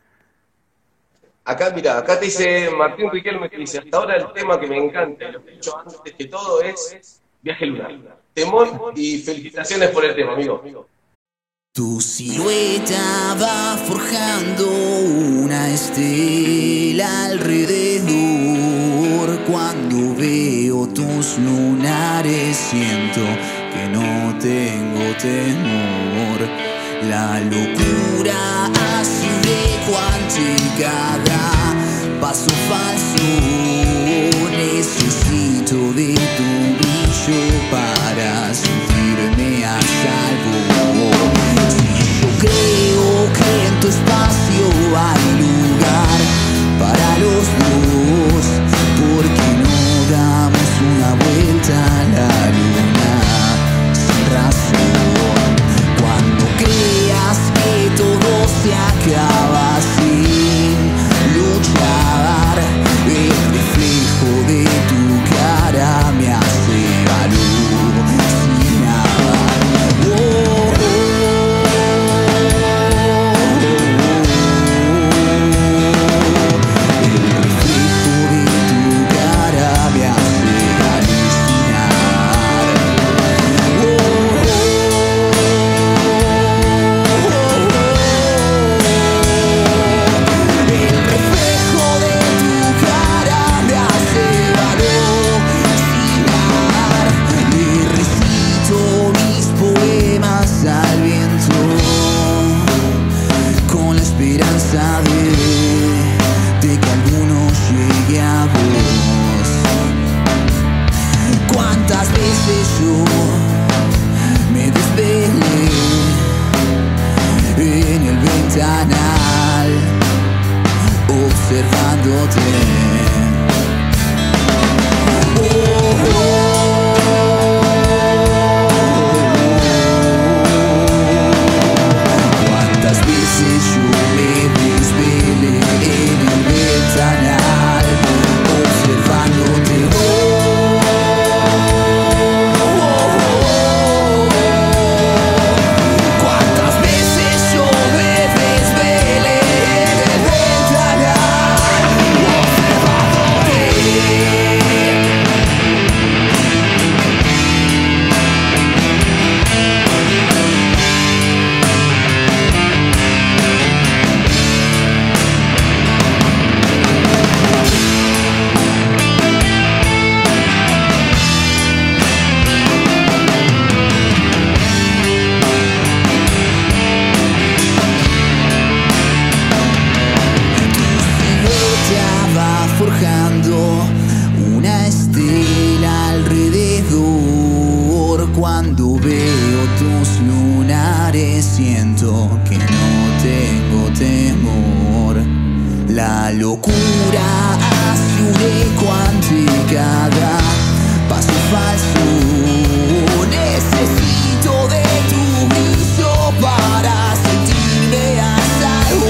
Acá, mira, te dice Martín Riquelme, que dice, hasta ahora el tema que me encanta, y lo que he dicho antes, que todo es Viaje lunar. Temón y felicitaciones por el tema, amigo. Tu silueta va forjando una estela alrededor. Cuando veo tus lunares siento que no tengo temor. La locura así de cuántica da paso falso. Necesito de tu brillo para sentirme a salvo. Creo que en tu espacio hay lugar para los dos, porque no damos una vuelta a la luna sin razón. Cuando creas que todo se acaba sin luchar, el reflejo de tu cara me hace alucinar. Oh, oh. Al viento, con la esperanza de que alguno llegue a vos. Cuántas veces yo me desvelé en el ventanal observándote. Oh, oh. Yo me desvelé en el ventanal observándote. Cuántas veces yo me desvelé en el ventanal observándote. Forjando una estela alrededor. Cuando veo tus lunares siento que no tengo temor. La locura hace un eco ante cada paso falso. Necesito de tu brillo para sentirme a salvo.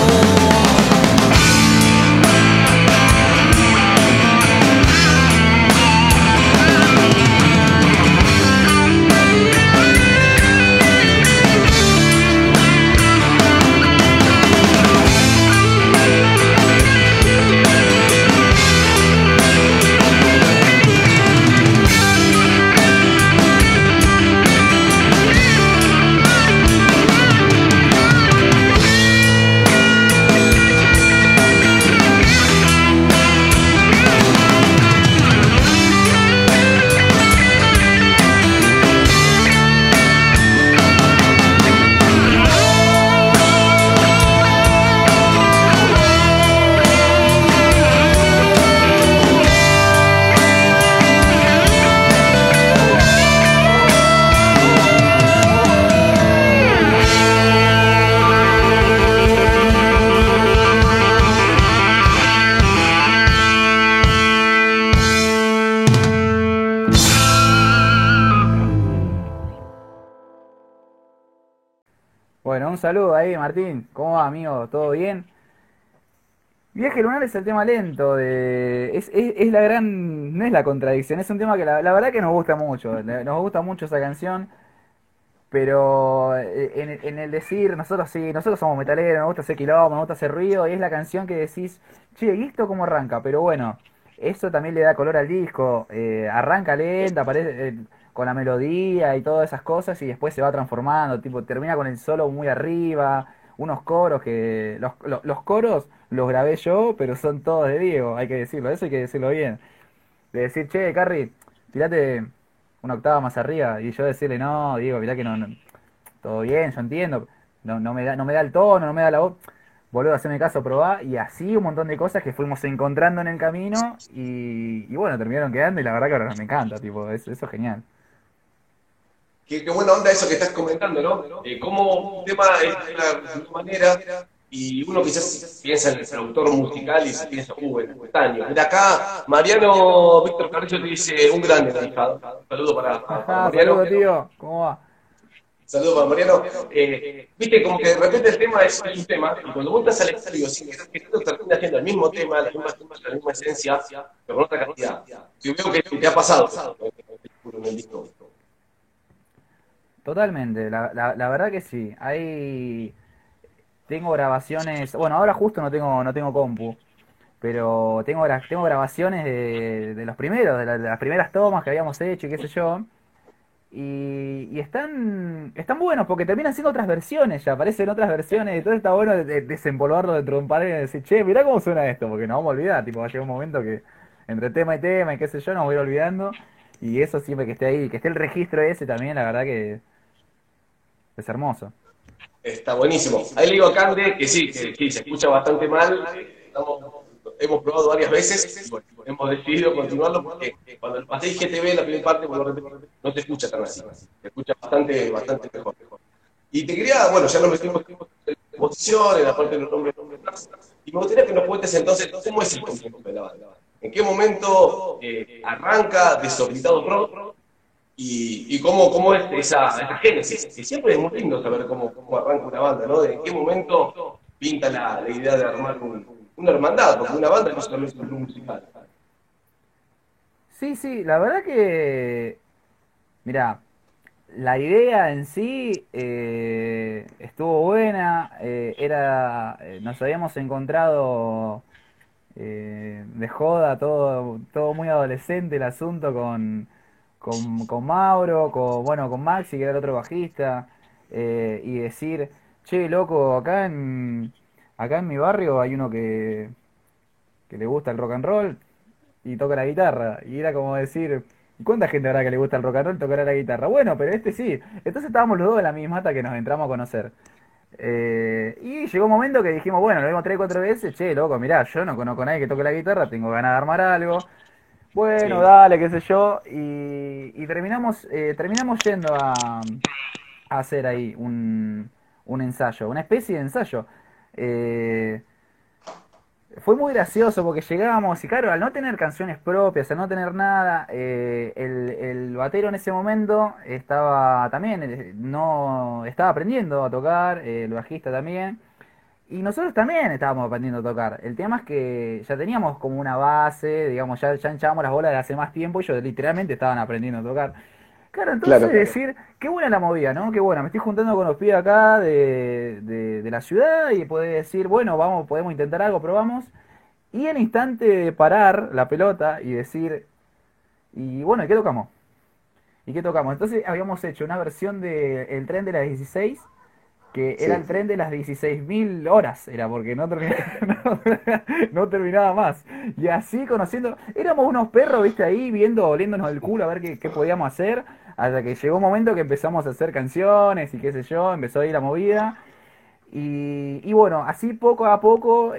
Bueno, un saludo ahí, Martín. ¿Cómo va, amigo? ¿Todo bien? Viaje lunar es el tema lento es la gran, no es la contradicción, es un tema que la verdad que nos gusta mucho, nos gusta mucho esa canción, pero en el decir, nosotros sí, nosotros somos metaleros, nos gusta hacer quilombo, nos gusta hacer ruido, y es la canción que decís, che, ¿y esto cómo arranca? Pero bueno, eso también le da color al disco. Arranca lenta, aparece con la melodía y todas esas cosas y después se va transformando, tipo, termina con el solo muy arriba, unos coros que... Los coros los grabé yo, pero son todos de Diego, hay que decirlo, eso hay que decirlo bien. De decir, che, Carrie, tirate una octava más arriba y yo decirle, no, Diego, mirá que todo bien, yo entiendo, no me da el tono, no me da la voz. Boludo, haceme caso, probá, y así un montón de cosas que fuimos encontrando en el camino y bueno, terminaron quedando y la verdad que ahora me encanta, tipo, eso es genial. Qué buena onda eso que estás comentando, ¿no? Cómo un tema es de una manera y uno quizás piensa en el productor musical y se piensa, en el estaño. Mira acá, Mariano Víctor Carrillo te dice un grande, manejado. Un saludo para Ajá, Mariano. saludos, tío, ¿cómo va? Saludos para Mariano. Viste, como que de repente el tema es un tema, y cuando vos estás al estudio, sin que tú terminas haciendo el mismo tema, la misma esencia, pero con otra cantidad. Yo veo que te ha pasado en el disco. Totalmente, la verdad que sí. Tengo grabaciones, bueno, ahora justo no tengo compu, pero tengo grabaciones de los primeros, de las primeras tomas que habíamos hecho y qué sé yo. Y están buenos porque terminan siendo otras versiones, ya aparecen otras versiones, entonces está bueno desempolvarlo de trompar y decir, che, mirá cómo suena esto, porque nos vamos a olvidar, tipo, va a llegar un momento que entre tema y qué sé yo, nos voy a ir olvidando, y eso siempre que esté ahí, que esté el registro ese también, la verdad que es hermoso. Está buenísimo. Ahí le digo a Cande que sí, se escucha bastante mal. Hemos probado varias veces y bueno, hemos decidido continuarlo porque cuando el pasé IGTV, la primera parte, bueno, no te escucha tan así. Se escucha bastante mejor. Y te quería, bueno, ya nos metimos en la composición, en la parte de los nombres, y me gustaría que nos cuentes entonces cómo es el concepto de la banda. ¿En qué momento arranca Desorbitado Pro? Y cómo es esa génesis, que siempre es muy lindo saber cómo arranca una banda, ¿no? De en qué momento pinta la idea de armar una hermandad, porque una banda no solamente es un grupo musical. Sí, sí, la verdad que, mira, la idea en sí estuvo buena, nos habíamos encontrado de joda, todo muy adolescente el asunto con Mauro, con Maxi, que era el otro bajista, y decir, che, loco, acá en mi barrio hay uno que le gusta el rock and roll y toca la guitarra. Y era como decir, ¿cuánta gente habrá que le gusta el rock and roll tocará la guitarra? Bueno, pero este sí. Entonces estábamos los dos en la misma hasta que nos entramos a conocer. Y llegó un momento que dijimos, bueno, lo vimos 3 4 veces, che, loco, mirá, yo no conozco a nadie que toque la guitarra, tengo ganas de armar algo. Bueno, Sí. dale, qué sé yo. Y terminamos yendo a hacer ahí un ensayo, una especie de ensayo. Eh, Fue muy gracioso porque llegábamos y claro, al no tener canciones propias, al no tener nada, el batero en ese momento estaba también, no, estaba aprendiendo a tocar, el bajista también, y nosotros también estábamos aprendiendo a tocar. El tema es que ya teníamos como una base, digamos, ya hinchábamos las bolas de hace más tiempo y ellos literalmente estaban aprendiendo a tocar. Claro, entonces Claro. decir, qué buena la movida, ¿no? Qué buena, me estoy juntando con los pibes acá de la ciudad y poder decir, bueno, vamos, podemos intentar algo, probamos. Y el instante de parar la pelota y decir, y bueno, ¿y qué tocamos? ¿Y qué tocamos? Entonces habíamos hecho una versión de El tren de las 16 que era el Sí. tren de las 16.000 horas, era porque no, no terminaba más. Y así conociendo, éramos unos perros, viste, ahí viendo, oliéndonos el culo a ver qué podíamos hacer, hasta que llegó un momento que empezamos a hacer canciones y qué sé yo, empezó a ir la movida. Y bueno, así poco a poco,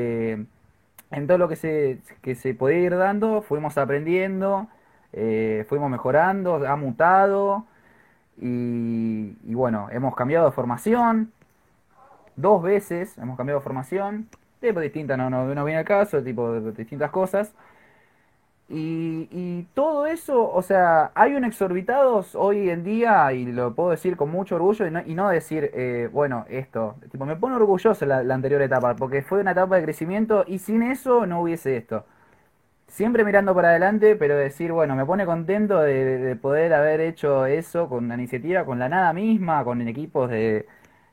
en todo lo que se podía ir dando, fuimos aprendiendo, fuimos mejorando, ha mutado. Y bueno, hemos cambiado de formación, 2 veces hemos cambiado de formación, tipo distinta, no viene al caso, tipo de distintas cosas. Y todo eso, o sea, hay un exorbitados hoy en día, y lo puedo decir con mucho orgullo, y no decir, bueno, esto, tipo, me pone orgulloso la anterior etapa, porque fue una etapa de crecimiento y sin eso no hubiese esto. Siempre mirando para adelante, pero decir, bueno, me pone contento de poder haber hecho eso con la iniciativa, con la nada misma, con equipos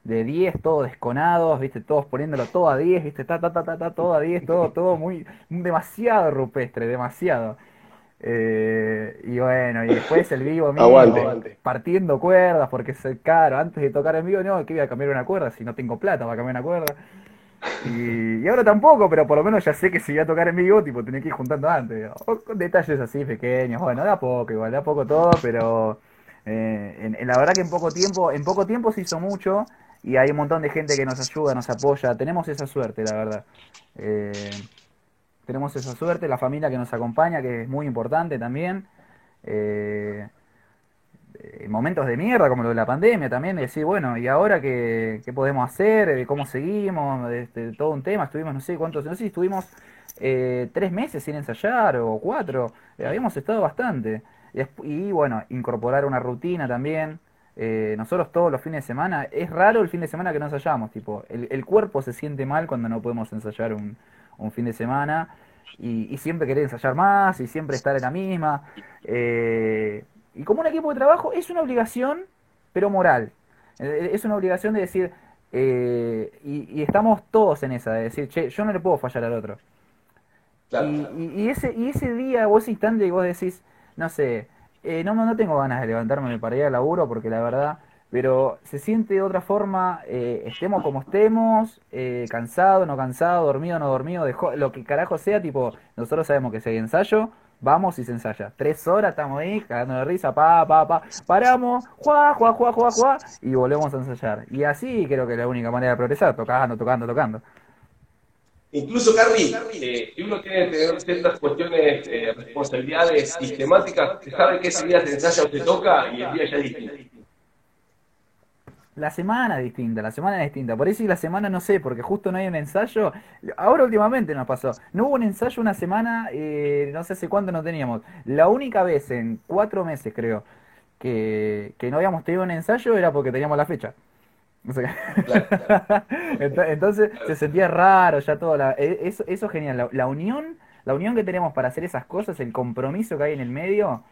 de 10, todos desconados, viste, todos poniéndolo todo a 10, viste, todo a 10, todo muy, demasiado rupestre, demasiado. Y bueno, y después el vivo mismo, Aguante. partiendo cuerdas, porque es caro, antes de tocar en vivo, no, que voy a cambiar una cuerda, si no tengo plata para cambiar una cuerda. Y ahora tampoco, pero por lo menos ya sé que si voy a tocar en vivo, tipo, tenía que ir juntando antes. O con detalles así pequeños, bueno, da poco igual, da poco todo, pero la verdad que en poco tiempo se hizo mucho y hay un montón de gente que nos ayuda, nos apoya. Tenemos esa suerte, la verdad. Eh, Tenemos esa suerte, la familia que nos acompaña, que es muy importante también. Eh, en momentos de mierda, como lo de la pandemia también, de decir, bueno, ¿y ahora qué podemos hacer? ¿Cómo seguimos? Todo un tema, estuvimos, no sé cuántos, no sé si estuvimos 3 meses sin ensayar o 4, habíamos estado bastante. Y bueno, incorporar una rutina también. Nosotros todos los fines de semana, es raro el fin de semana que no ensayamos, tipo, el cuerpo se siente mal cuando no podemos ensayar un fin de semana y siempre querer ensayar más y siempre estar en la misma. Y como un equipo de trabajo es una obligación, pero moral. Es una obligación de decir, y estamos todos en esa, de decir, che, yo no le puedo fallar al otro. Claro. Y ese día o ese instante que vos decís, no sé, no tengo ganas de levantarme para ir al laburo porque la verdad, pero se siente de otra forma, estemos como estemos, cansado, no cansado, dormido, no dormido, lo que carajo sea, tipo, nosotros sabemos que si hay ensayo, vamos y se ensaya. 3 horas estamos ahí, cagando de risa, paramos, juá, y volvemos a ensayar. Y así creo que es la única manera de progresar, tocando. Incluso, Carly, si uno tiene que tener ciertas cuestiones, responsabilidades sistemáticas, se sabe que ese día se ensaya o se toca y el día ya es distinto. La semana es distinta. Por eso la semana no sé, porque justo no hay un ensayo. Ahora últimamente nos pasó. No hubo un ensayo una semana, no sé hace cuánto no teníamos. La única vez en 4 meses, creo, que no habíamos tenido un ensayo era porque teníamos la fecha. O sea, Claro. entonces se sentía raro ya todo. Eso es genial. La unión que tenemos para hacer esas cosas, el compromiso que hay en el medio,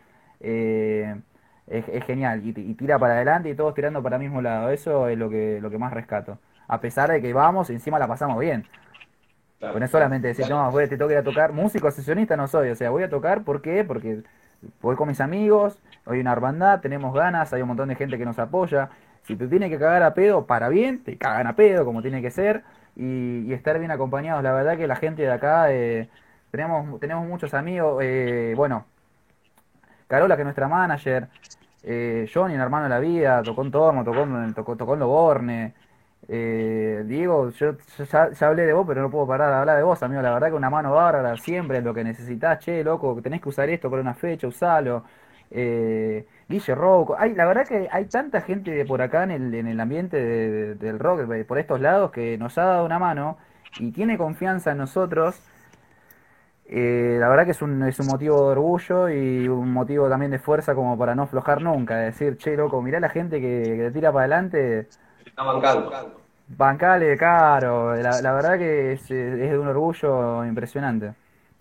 es genial. Y tira para adelante y todos tirando para el mismo lado. Eso es lo que más rescato. A pesar de que vamos y encima la pasamos bien. Claro. Pues no es solamente decir, no, te tengo que ir a tocar. Músico sesionista no soy. O sea, voy a tocar, ¿por qué? Porque voy con mis amigos, hay una hermandad, tenemos ganas, hay un montón de gente que nos apoya. Si te tiene que cagar a pedo, para bien, te cagan a pedo como tiene que ser y estar bien acompañados. La verdad que la gente de acá, tenemos muchos amigos. Bueno, Carola, que es nuestra manager, Johnny, un hermano de la vida, tocó en Torno, tocó en Loborne. Diego, yo ya hablé de vos, pero no puedo parar de hablar de vos, amigo. La verdad que una mano bárbara, siempre lo que necesitas, che, loco, tenés que usar esto para una fecha, usalo. Guille Rocco, la verdad que hay tanta gente de por acá en el ambiente del rock, por estos lados, que nos ha dado una mano y tiene confianza en nosotros. La verdad que es un motivo de orgullo y un motivo también de fuerza como para no aflojar nunca, de decir, che, loco, mirá la gente que te tira para adelante, Se está bancando. bancale caro. La verdad que es de un orgullo impresionante.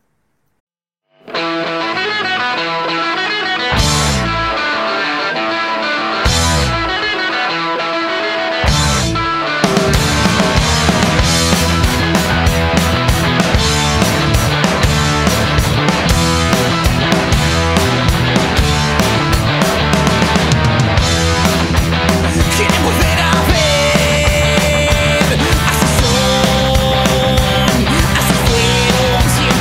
Quieren volver a ver, así son, así fueron siempre.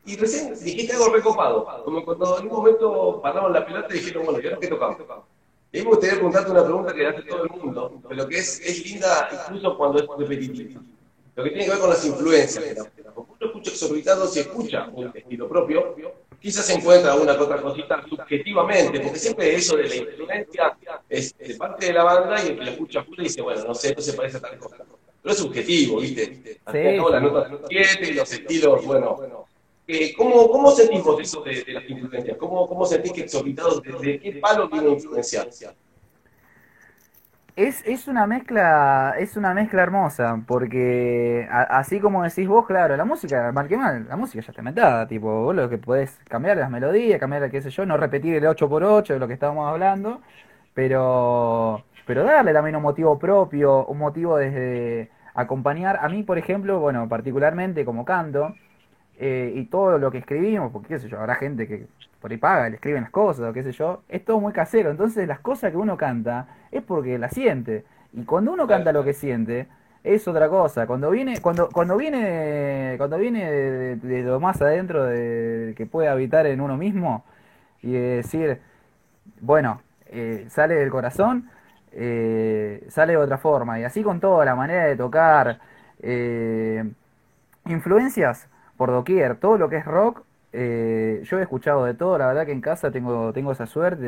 Y recién dijiste algo recopado, como cuando en un momento pararon la pelota y dijeron, bueno, ¿y ahora qué tocamos? Y a mí me gustaría preguntarte una pregunta que le hace todo el mundo, pero que es linda incluso cuando es repetitiva. Lo que tiene que ver con las influencias. Porque uno escucha Exorbitados y escucha un estilo propio, quizás se encuentra una que otra cosita subjetivamente, porque siempre eso de la influencia es de parte de la banda y el que lo escucha afuera dice, bueno, no sé, no se parece a tal cosa. Pero es subjetivo, ¿viste? Al fin y al Sí, cabo, las sí. notas 7 y los estilos, bueno. ¿Cómo sentís vos eso de las influencias? ¿Cómo sentís que Exorbitados, desde qué palo viene influenciado? Es una mezcla hermosa, porque así como decís vos, claro, la música, mal que mal, la música ya está inventada, tipo, vos lo que podés cambiar las melodías, cambiar, qué sé yo, no repetir el 8x8 de lo que estábamos hablando, pero darle también un motivo propio, un motivo desde acompañar, a mí, por ejemplo, bueno, particularmente como canto, y todo lo que escribimos, porque qué sé yo, habrá gente que por ahí paga, le escriben las cosas, o qué sé yo, es todo muy casero, entonces las cosas que uno canta es porque las siente, y cuando uno canta lo que siente, es otra cosa, cuando viene de lo más adentro de, que puede habitar en uno mismo, y decir, bueno, sale del corazón, sale de otra forma, y así con toda la manera de tocar, eh, influencias por doquier, todo lo que es rock, yo he escuchado de todo, la verdad que en casa tengo esa suerte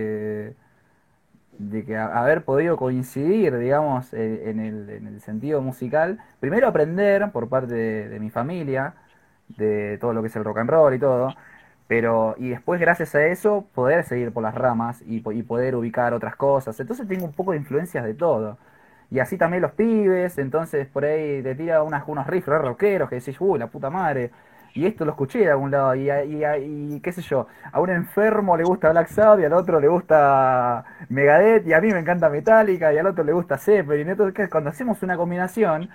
de que haber podido coincidir, digamos, en el sentido musical. Primero aprender por parte de mi familia, de todo lo que es el rock and roll y todo, pero y después gracias a eso poder seguir por las ramas y poder ubicar otras cosas. Entonces tengo un poco de influencias de todo. Y así también los pibes, entonces por ahí te tira unos riffs re rockeros que decís, uy, la puta madre. Y esto lo escuché de algún lado, y qué sé yo, a un enfermo le gusta Black Sabbath y al otro le gusta Megadeth y a mí me encanta Metallica y al otro le gusta Zeppelin. Entonces cuando hacemos una combinación,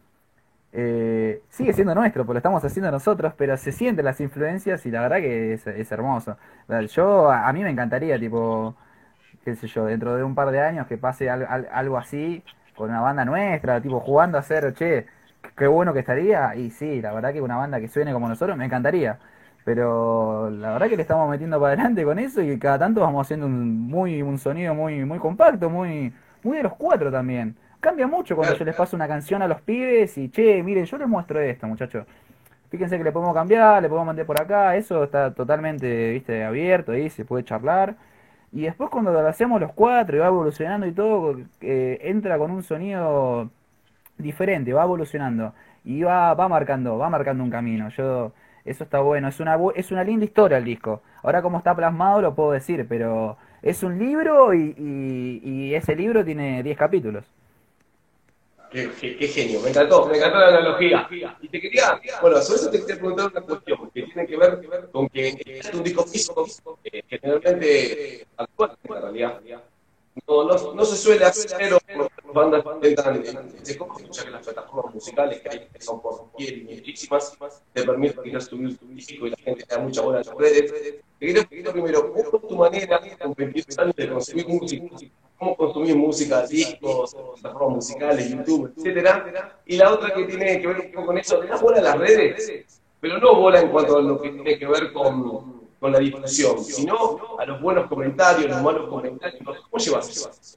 sigue siendo nuestro, pues lo estamos haciendo nosotros, pero se sienten las influencias y la verdad que es hermoso. A mí me encantaría, tipo, qué sé yo, dentro de un par de años que pase algo así con una banda nuestra, tipo jugando a hacer, che, qué bueno que estaría. Y sí, la verdad que una banda que suene como nosotros me encantaría. Pero la verdad que le estamos metiendo para adelante con eso y cada tanto vamos haciendo un sonido muy compacto, muy de los cuatro también. Cambia mucho cuando yo les paso una canción a los pibes y, che, miren, yo les muestro esto, muchachos. Fíjense que le podemos cambiar, le podemos mandar por acá, eso está totalmente, viste, abierto ahí, se puede charlar. Y después cuando lo hacemos los cuatro y va evolucionando y todo, entra con un sonido diferente, va evolucionando y va marcando un camino. Eso está bueno, es una linda historia el disco. Ahora como está plasmado lo puedo decir, pero es un libro y ese libro tiene 10 capítulos. Qué genio, me encantó la analogía. Y te quería, bueno, sobre eso te quería preguntar una cuestión que tiene que ver con que es un disco físico, generalmente actual, en realidad. No se suele hacer, o las bandas intentan, se escucha que las plataformas musicales que hay, que son por doquier y muchísimas, te permiten quizás subir tu disco y la gente te da mucha bola en las redes. Te quería preguntar primero, ¿cómo es tu manera, con 22 años, de consumir música? ¿Cómo consumir música, discos, plataformas musicales, YouTube, etcétera? Y la otra que tiene que ver un poco con eso, ¿le das bola a las redes? Pero no bola en cuanto a lo que tiene que ver con la difusión, sino a los buenos comentarios, los malos comentarios. ¿Cómo llevas eso?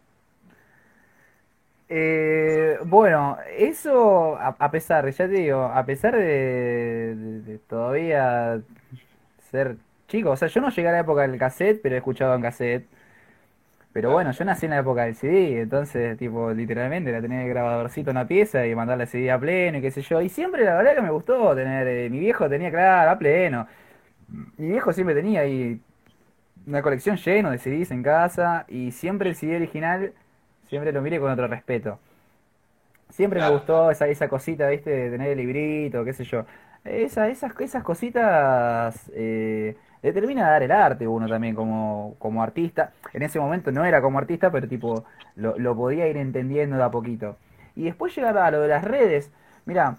Bueno, eso a pesar, ya te digo, a pesar de todavía ser chico, o sea, yo no llegué a la época del cassette, pero he escuchado en cassette. Pero bueno, yo nací en la época del CD, entonces, tipo, literalmente la tenía el grabadorcito en la pieza y mandarle el CD a pleno y qué sé yo. Y siempre la verdad que me gustó tener, mi viejo tenía, claro, a pleno. Mi viejo siempre tenía ahí una colección llena de CDs en casa y siempre el CD original, siempre lo miré con otro respeto. Siempre me gustó esa cosita, ¿viste? De tener el librito, qué sé yo. Esas cositas le termina de dar el arte uno también como artista. En ese momento no era como artista, pero tipo lo podía ir entendiendo de a poquito. Y después llegar a lo de las redes. Mira,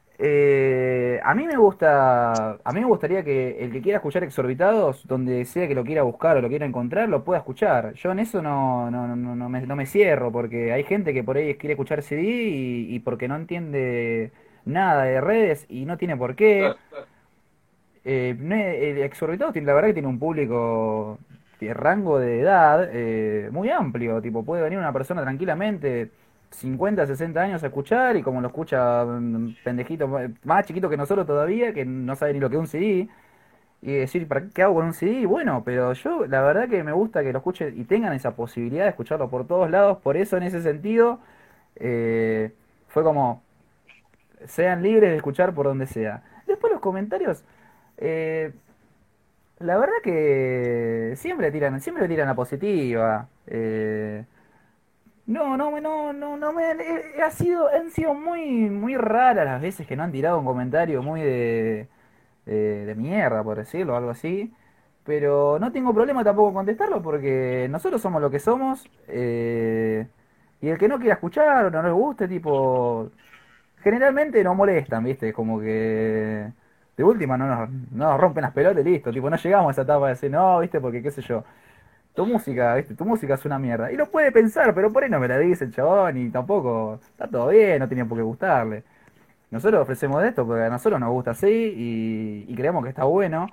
a mí me gustaría que el que quiera escuchar Exorbitados, donde sea que lo quiera buscar o lo quiera encontrar, lo pueda escuchar. Yo en eso no me cierro, porque hay gente que por ahí quiere escuchar CD y porque no entiende nada de redes y no tiene por qué. El Exorbitado, la verdad que tiene un público de rango de edad muy amplio. Tipo, puede venir una persona tranquilamente, 50 60 años a escuchar, y como lo escucha pendejito más chiquito que nosotros todavía, que no sabe ni lo que es un CD, y decir, ¿para qué hago con un CD? Bueno, pero yo la verdad que me gusta que lo escuchen y tengan esa posibilidad de escucharlo por todos lados. Por eso, en ese sentido, eh, fue como, sean libres de escuchar por donde sea. Después los comentarios, eh, la verdad que siempre tiran la positiva. No me han sido muy raras las veces que no han tirado un comentario muy de mierda, por decirlo, algo así. Pero no tengo problema tampoco en contestarlo porque nosotros somos lo que somos. Y el que no quiera escuchar o no le guste, tipo, generalmente no molestan, ¿viste? Como que de última no nos rompen las pelotas y listo. Tipo, no llegamos a esa etapa de decir, no, ¿viste? Porque qué sé yo. Tu música, ¿viste? Tu música es una mierda. Y lo puede pensar, pero por ahí no me la dice el chabón y tampoco está todo bien, no tenía por qué gustarle. Nosotros ofrecemos esto porque a nosotros nos gusta así y creemos que está bueno.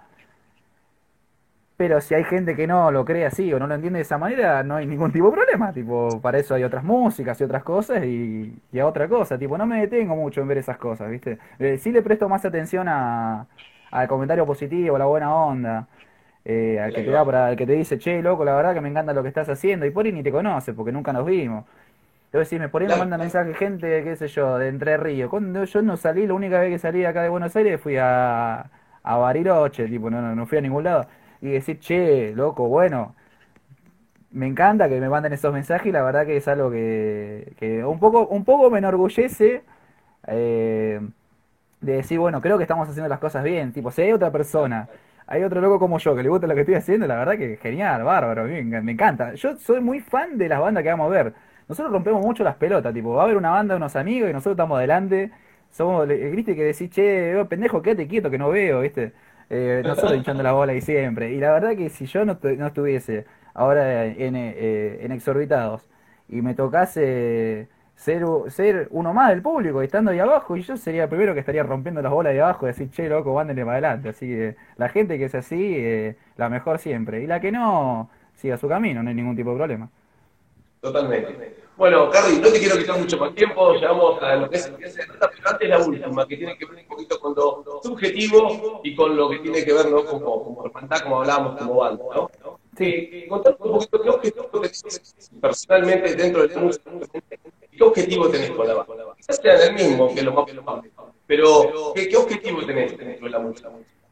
Pero si hay gente que no lo cree así o no lo entiende de esa manera, no hay ningún tipo de problema. Tipo, para eso hay otras músicas y otras cosas y a otra cosa. Tipo, no me detengo mucho en ver esas cosas, ¿viste? Sí le presto más atención al comentario positivo, a la buena onda, al que te da al que te dice, che, loco, la verdad que me encanta lo que estás haciendo. Y por ahí ni te conoce, porque nunca nos vimos. Entonces, si por ahí me manda mensaje gente, qué sé yo, de Entre Ríos. Cuando yo no salí, la única vez que salí acá de Buenos Aires fui a Bariloche, tipo, no fui a ningún lado. Y decir, che, loco, bueno, me encanta que me manden esos mensajes y la verdad que es algo que un poco me enorgullece eh, de decir, bueno, creo que estamos haciendo las cosas bien. Tipo, si hay otra persona, hay otro loco como yo que le gusta lo que estoy haciendo, la verdad que genial, bárbaro, a mí me encanta. Yo soy muy fan de las bandas que vamos a ver. Nosotros rompemos mucho las pelotas, tipo, va a haber una banda, unos amigos y nosotros estamos adelante. Somos, viste, que decís, che, pendejo, quédate quieto que no veo, viste. Nosotros hinchando la bola y siempre. Y la verdad que si yo no estuviese ahora en Exorbitados y me tocase ser uno más del público y estando ahí abajo, y yo sería el primero que estaría rompiendo las bolas de abajo y decir, che, loco, mándenle para adelante. Así que la gente que es así, la mejor siempre. Y la que no, siga su camino, no hay ningún tipo de problema. Totalmente. Bueno, Carly, no te quiero quitar mucho más tiempo, llegamos a lo que es la nota, pero antes la última, que tiene que ver un poquito con lo subjetivo y con lo que tiene que ver, ¿no? Como hermandad, como hablábamos, como banda, ¿no? Sí. Contanos un poquito qué objetivo tenés personalmente dentro de la música, qué objetivo tenés con la banda. Quizás sea el mismo, que es lo más probable, pero ¿qué objetivo tenés dentro de la música?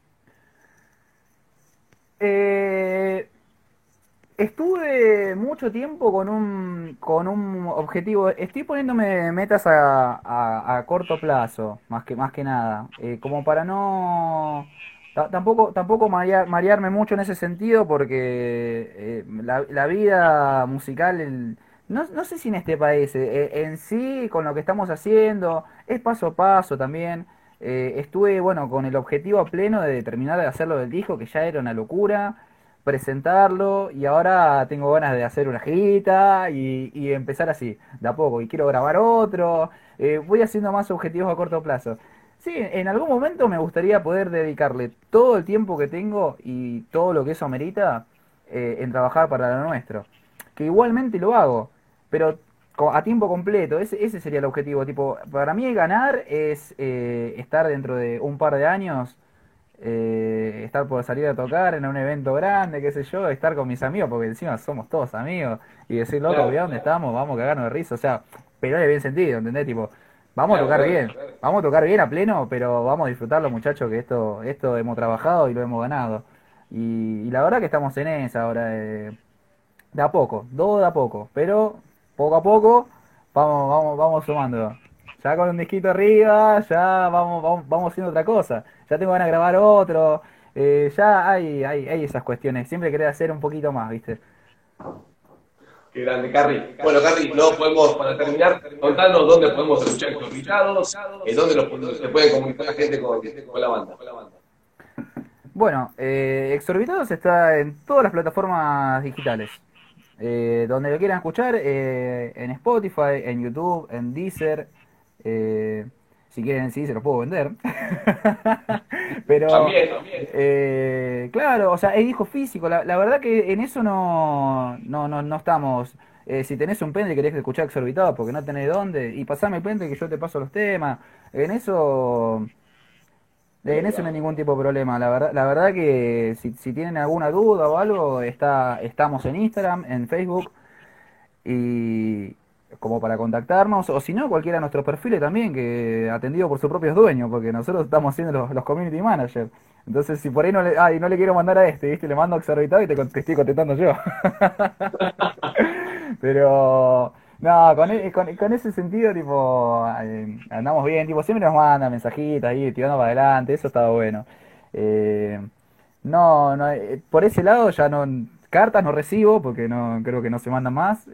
Eh, Estuve mucho tiempo con un objetivo. Estoy poniéndome metas a corto plazo, más que nada. Como para no. Tampoco marearme mucho en ese sentido, porque la vida musical, no sé si en este país, en sí, con lo que estamos haciendo, es paso a paso también. Estuve, bueno, con el objetivo a pleno de terminar de hacerlo del disco, que ya era una locura presentarlo y ahora tengo ganas de hacer una girita y empezar así, de a poco. Y quiero grabar otro, voy haciendo más objetivos a corto plazo. Sí, en algún momento me gustaría poder dedicarle todo el tiempo que tengo y todo lo que eso amerita en trabajar para lo nuestro. Que igualmente lo hago, pero a tiempo completo. Ese sería el objetivo. Tipo, para mí ganar es estar dentro de un par de años estar por salir a tocar en un evento grande, qué sé yo, estar con mis amigos, porque encima somos todos amigos, y decir, loco, ¿ve dónde estamos? Vamos a cagarnos de risa, o sea, pero es bien sentido, ¿entendés? Tipo, vamos a tocar bien, vamos a tocar bien a pleno, pero vamos a disfrutarlo, muchachos, que esto hemos trabajado y lo hemos ganado. Y la verdad que estamos en esa ahora, de a poco, todo de a poco, pero poco a poco vamos sumando. Ya con un disquito arriba, ya vamos haciendo otra cosa. Ya tengo ganas de grabar otro. Ya hay esas cuestiones. Siempre querer hacer un poquito más, ¿viste? Qué grande, Carly. Bueno, Carly, no podemos, para terminar, contarnos dónde podemos escuchar estos invitados, dónde se puede comunicar la gente con la banda. Bueno, Exorbitados está en todas las plataformas digitales. Donde lo quieran escuchar, en Spotify, en YouTube, en Deezer. eh, Si quieren sí, se los puedo vender. Pero, También. claro, o sea, es disco físico. La verdad que en eso no estamos. Si tenés un pendrive y querés escuchar exorbitado porque no tenés dónde, y pasame el pendrive que yo te paso los temas. En eso, en eso no hay ningún tipo de problema. La verdad que si tienen alguna duda o algo, estamos en Instagram, en Facebook y como para contactarnos, o si no, cualquiera de nuestros perfiles también, que atendido por sus propios dueños, porque nosotros estamos haciendo los community managers. Entonces, si por ahí no le quiero mandar a este, ¿viste? Le mando exorbitado y te estoy contestando yo. Pero, no, con ese sentido, tipo, andamos bien, tipo, siempre nos mandan mensajitos ahí, tirando para adelante, eso estaba bueno. Eh, no, por ese lado ya no, cartas no recibo, porque no, creo que no se mandan más.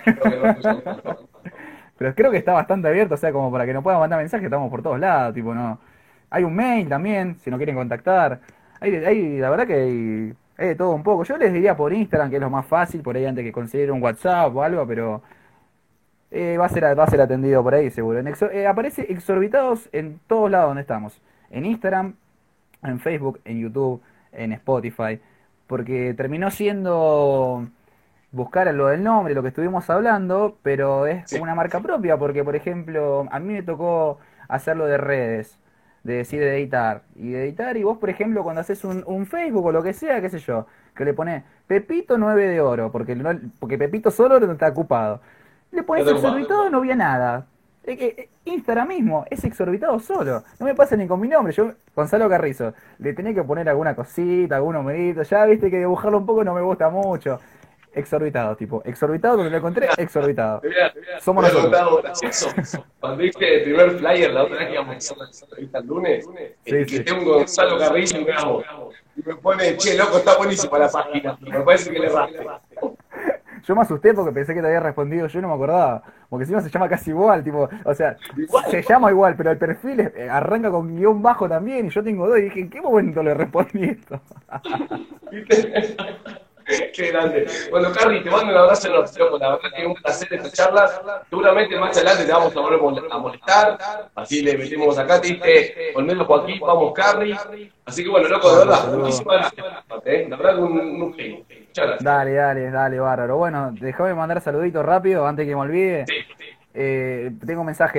Pero creo que está bastante abierto, o sea, como para que nos puedan mandar mensajes, estamos por todos lados, tipo, no. Hay un mail también, si nos quieren contactar. La verdad que hay de todo un poco. Yo les diría por Instagram, que es lo más fácil, por ahí antes que conseguir un WhatsApp o algo, pero va a ser atendido por ahí seguro. Aparece Exorbitados en todos lados donde estamos. En Instagram, en Facebook, en YouTube, en Spotify. Porque terminó siendo buscar lo del nombre, lo que estuvimos hablando, pero es Sí. como una marca propia, porque por ejemplo, a mí me tocó hacerlo de redes, de decir de editar, y vos por ejemplo cuando haces un Facebook o lo que sea, qué sé yo, que le pones Pepito 9 de oro, porque Pepito solo no está ocupado. Le Ya pones te ocupas. exorbitado, no había nada. Instagram mismo es exorbitado solo. No me pasa ni con mi nombre. Yo, Gonzalo Carrizo, le tenía que poner alguna cosita, algún numerito. Ya viste que dibujarlo un poco no me gusta mucho. Exorbitado, tipo. Exorbitado, donde lo encontré, exorbitado. Somos Te voy a nosotros. contar algo gracioso. Cuando hice el primer flyer la otra vez que íbamos a hacer la entrevista el lunes, Sí, etiqueté un Gonzalo Carrillo y un Gabo. Y me pone, che, loco, está buenísima la página. Me parece que le erraste. Yo me asusté porque pensé que te había respondido, yo no me acordaba. Porque encima se llama casi igual, tipo, o sea, se llama igual, pero el perfil arranca con guión bajo también, y yo tengo dos, y dije, ¿en qué momento le respondí esto? ¿Viste? Qué grande. Bueno, Carly, te mando un abrazo enorme, loco. La verdad que es un placer esta charla. Seguramente más adelante te vamos a volver a molestar. Así le metemos acá, te diste Olmedo Joaquín, vamos Carly. Así que bueno, loco, de Bueno, verdad, saludos. muchísimas gracias. La verdad que un genio. Muchas gracias. Dale, bárbaro. Bueno, déjame mandar saluditos rápido antes que me olvide. Sí. Tengo un mensaje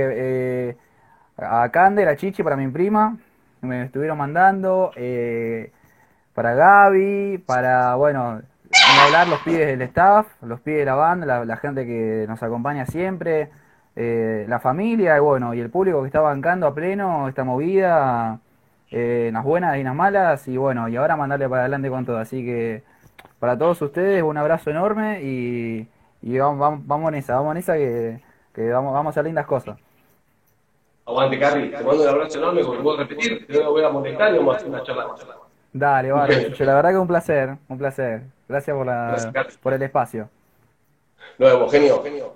a Cande, a Chichi, para mi prima. Me estuvieron mandando. Para Gaby, para, bueno, ni hablar los pibes del staff, los pibes de la banda, la gente que nos acompaña siempre, la familia, y bueno, y el público que está bancando a pleno esta movida, en las buenas y en las malas, y bueno, y ahora mandarle para adelante con todo. Así que para todos ustedes un abrazo enorme y vamos en esa que vamos a hacer lindas cosas. Aguante, Carly. Te mando un abrazo enorme, porque puedo repetir, te voy a molestar y vamos a hacer una charla más. Dale, vale, Chucho, la verdad que un placer, un placer. Gracias Gracias, Carly. por el espacio. Nos vemos, genio.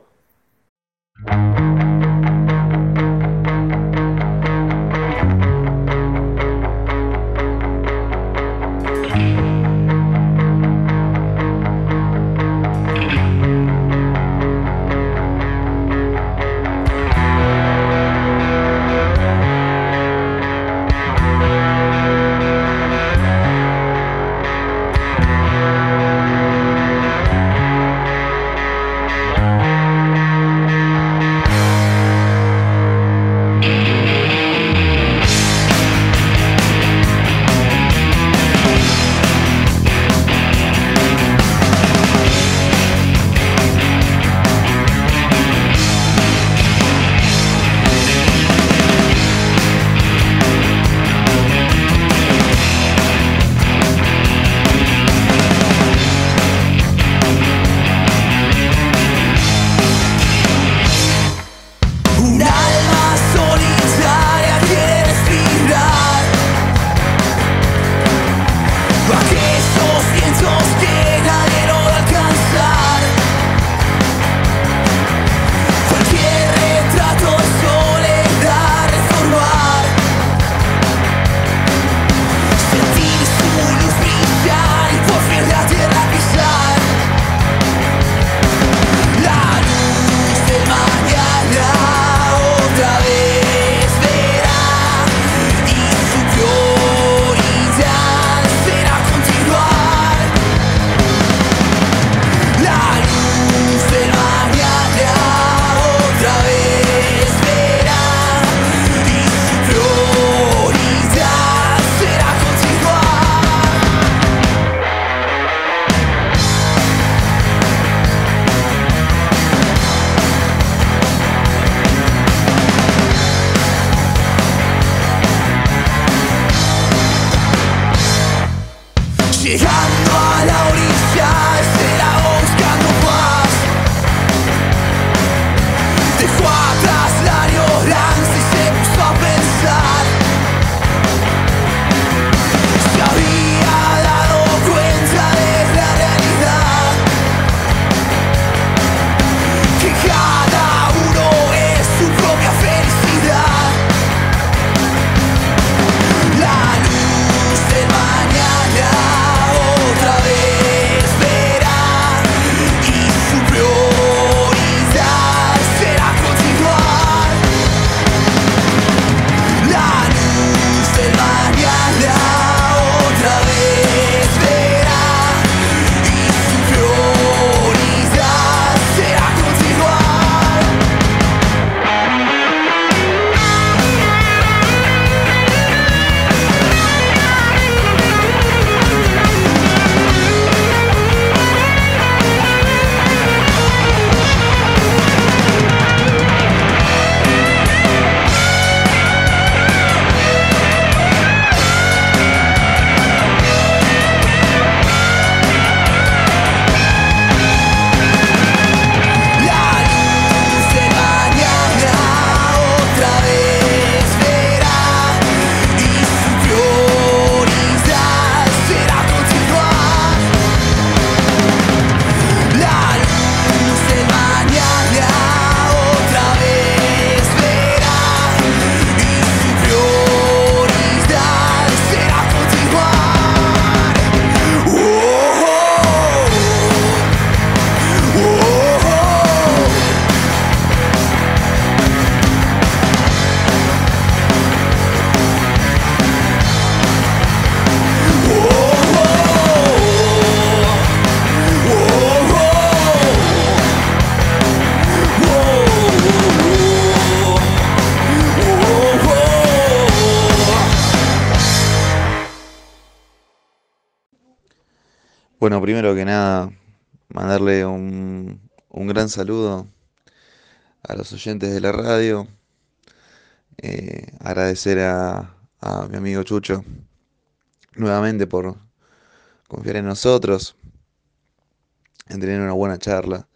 Bueno, primero que nada, mandarle un gran saludo a los oyentes de la radio, agradecer a mi amigo Chucho nuevamente por confiar en nosotros, en tener una buena charla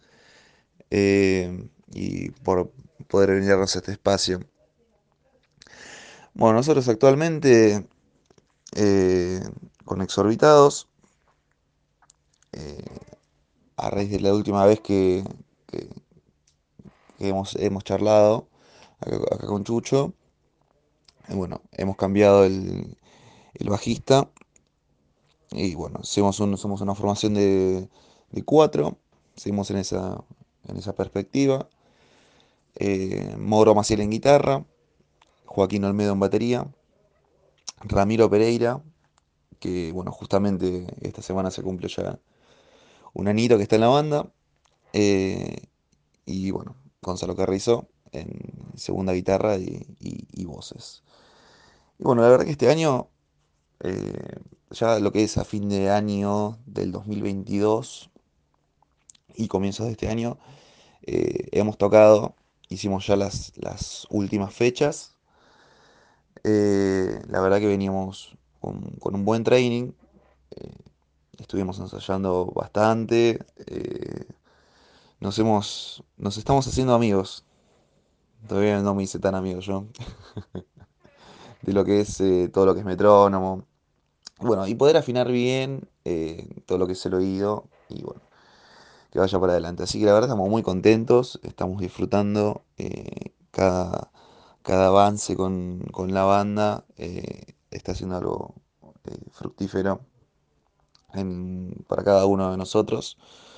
y por poder brindarnos este espacio. Bueno, nosotros actualmente eh, con Exorbitados, eh, a raíz de la última vez que- que hemos charlado acá con Chucho, bueno, hemos cambiado el bajista y bueno, somos una formación de cuatro, seguimos en esa perspectiva. Mauro Maciel en guitarra, Joaquín Olmedo en batería, Ramiro Pereira, que bueno, justamente esta semana se cumple ya un anito que está en la banda, eh, y bueno, Gonzalo Carrizo en segunda guitarra y voces. Y bueno, la verdad que este año, ya lo que es a fin de año del 2022 y comienzos de este año, hemos tocado, hicimos ya las últimas fechas. La verdad que veníamos con un buen training, eh, estuvimos ensayando bastante, nos estamos haciendo amigos, todavía no me hice tan amigo yo, de lo que es todo lo que es metrónomo, bueno, y poder afinar bien todo lo que es el oído y bueno, que vaya para adelante. Así que la verdad estamos muy contentos, estamos disfrutando cada avance con la banda, está haciendo algo fructífero para cada uno de nosotros.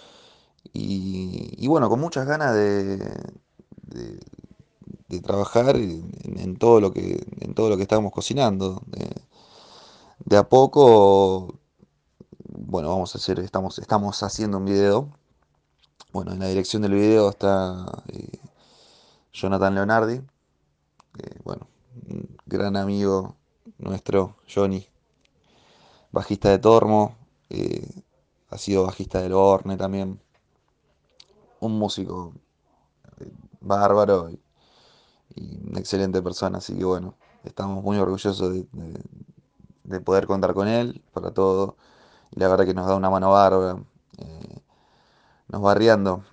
Y bueno, con muchas ganas de- de trabajar en todo lo que estamos cocinando. De a poco, bueno, estamos haciendo un video. Bueno, en la dirección del video está Jonathan Leonardi, bueno, un gran amigo nuestro, Johnny, bajista de Tormo, eh, ha sido bajista del Orne también, un músico bárbaro y una excelente persona, así que bueno, estamos muy orgullosos de poder contar con él para todo, y la verdad que nos da una mano bárbara, eh, nos va arriando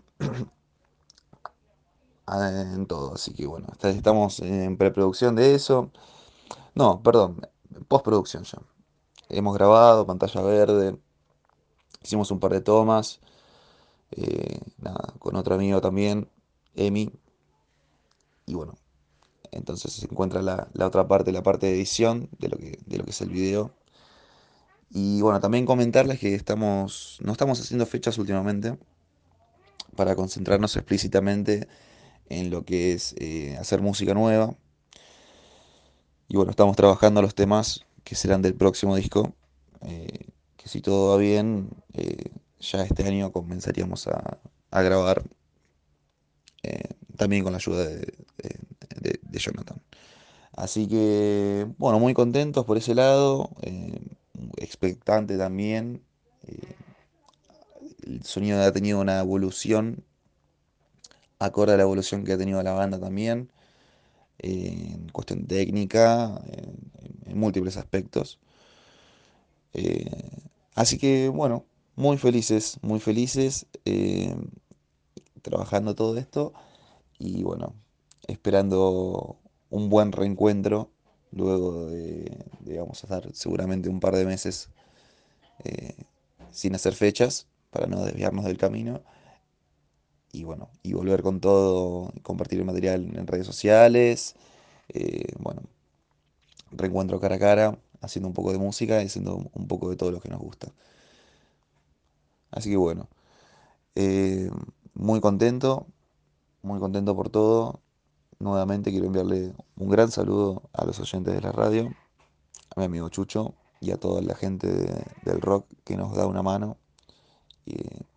en todo, así que bueno, estamos en preproducción de eso, no, perdón, postproducción ya. Hemos grabado, pantalla verde, hicimos un par de tomas, nada, con otro amigo también, Emi, y bueno, entonces se encuentra la otra parte, la parte de edición de lo que es el video. Y bueno, también comentarles que no estamos haciendo fechas últimamente para concentrarnos explícitamente en lo que es hacer música nueva. Y bueno, estamos trabajando los temas que serán del próximo disco, que si todo va bien, ya este año comenzaríamos a grabar, también con la ayuda de Jonathan. Así que, bueno, muy contentos por ese lado, expectante también. eh, el sonido ha tenido una evolución, acorde a la evolución que ha tenido la banda también, en cuestión técnica, en múltiples aspectos. Eh, Así que, bueno, muy felices, trabajando todo esto y bueno, esperando un buen reencuentro luego vamos a estar seguramente un par de meses eh, sin hacer fechas para no desviarnos del camino y bueno, y volver con todo, compartir el material en redes sociales, bueno, reencuentro cara a cara, haciendo un poco de música y haciendo un poco de todo lo que nos gusta. Así que bueno, eh, muy contento, muy contento por todo. Nuevamente quiero enviarle un gran saludo a los oyentes de la radio, a mi amigo Chucho y a toda la gente del rock que nos da una mano. Y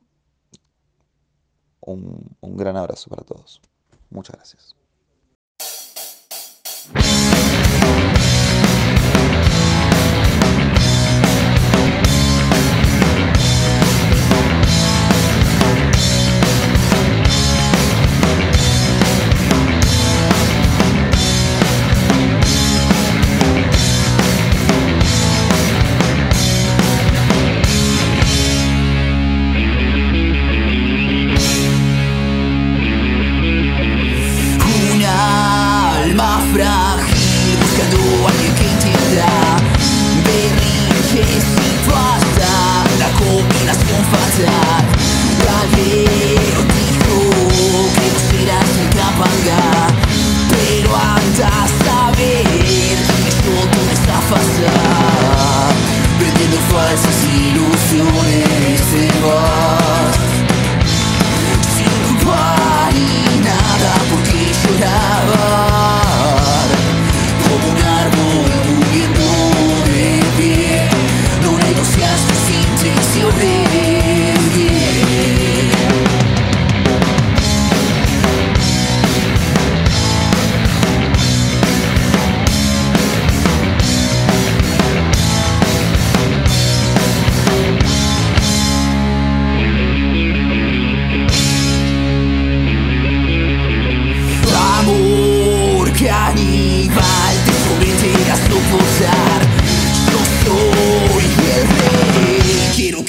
un gran abrazo para todos. Muchas gracias.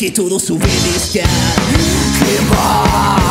que todos obedezcan. ¿Qué va?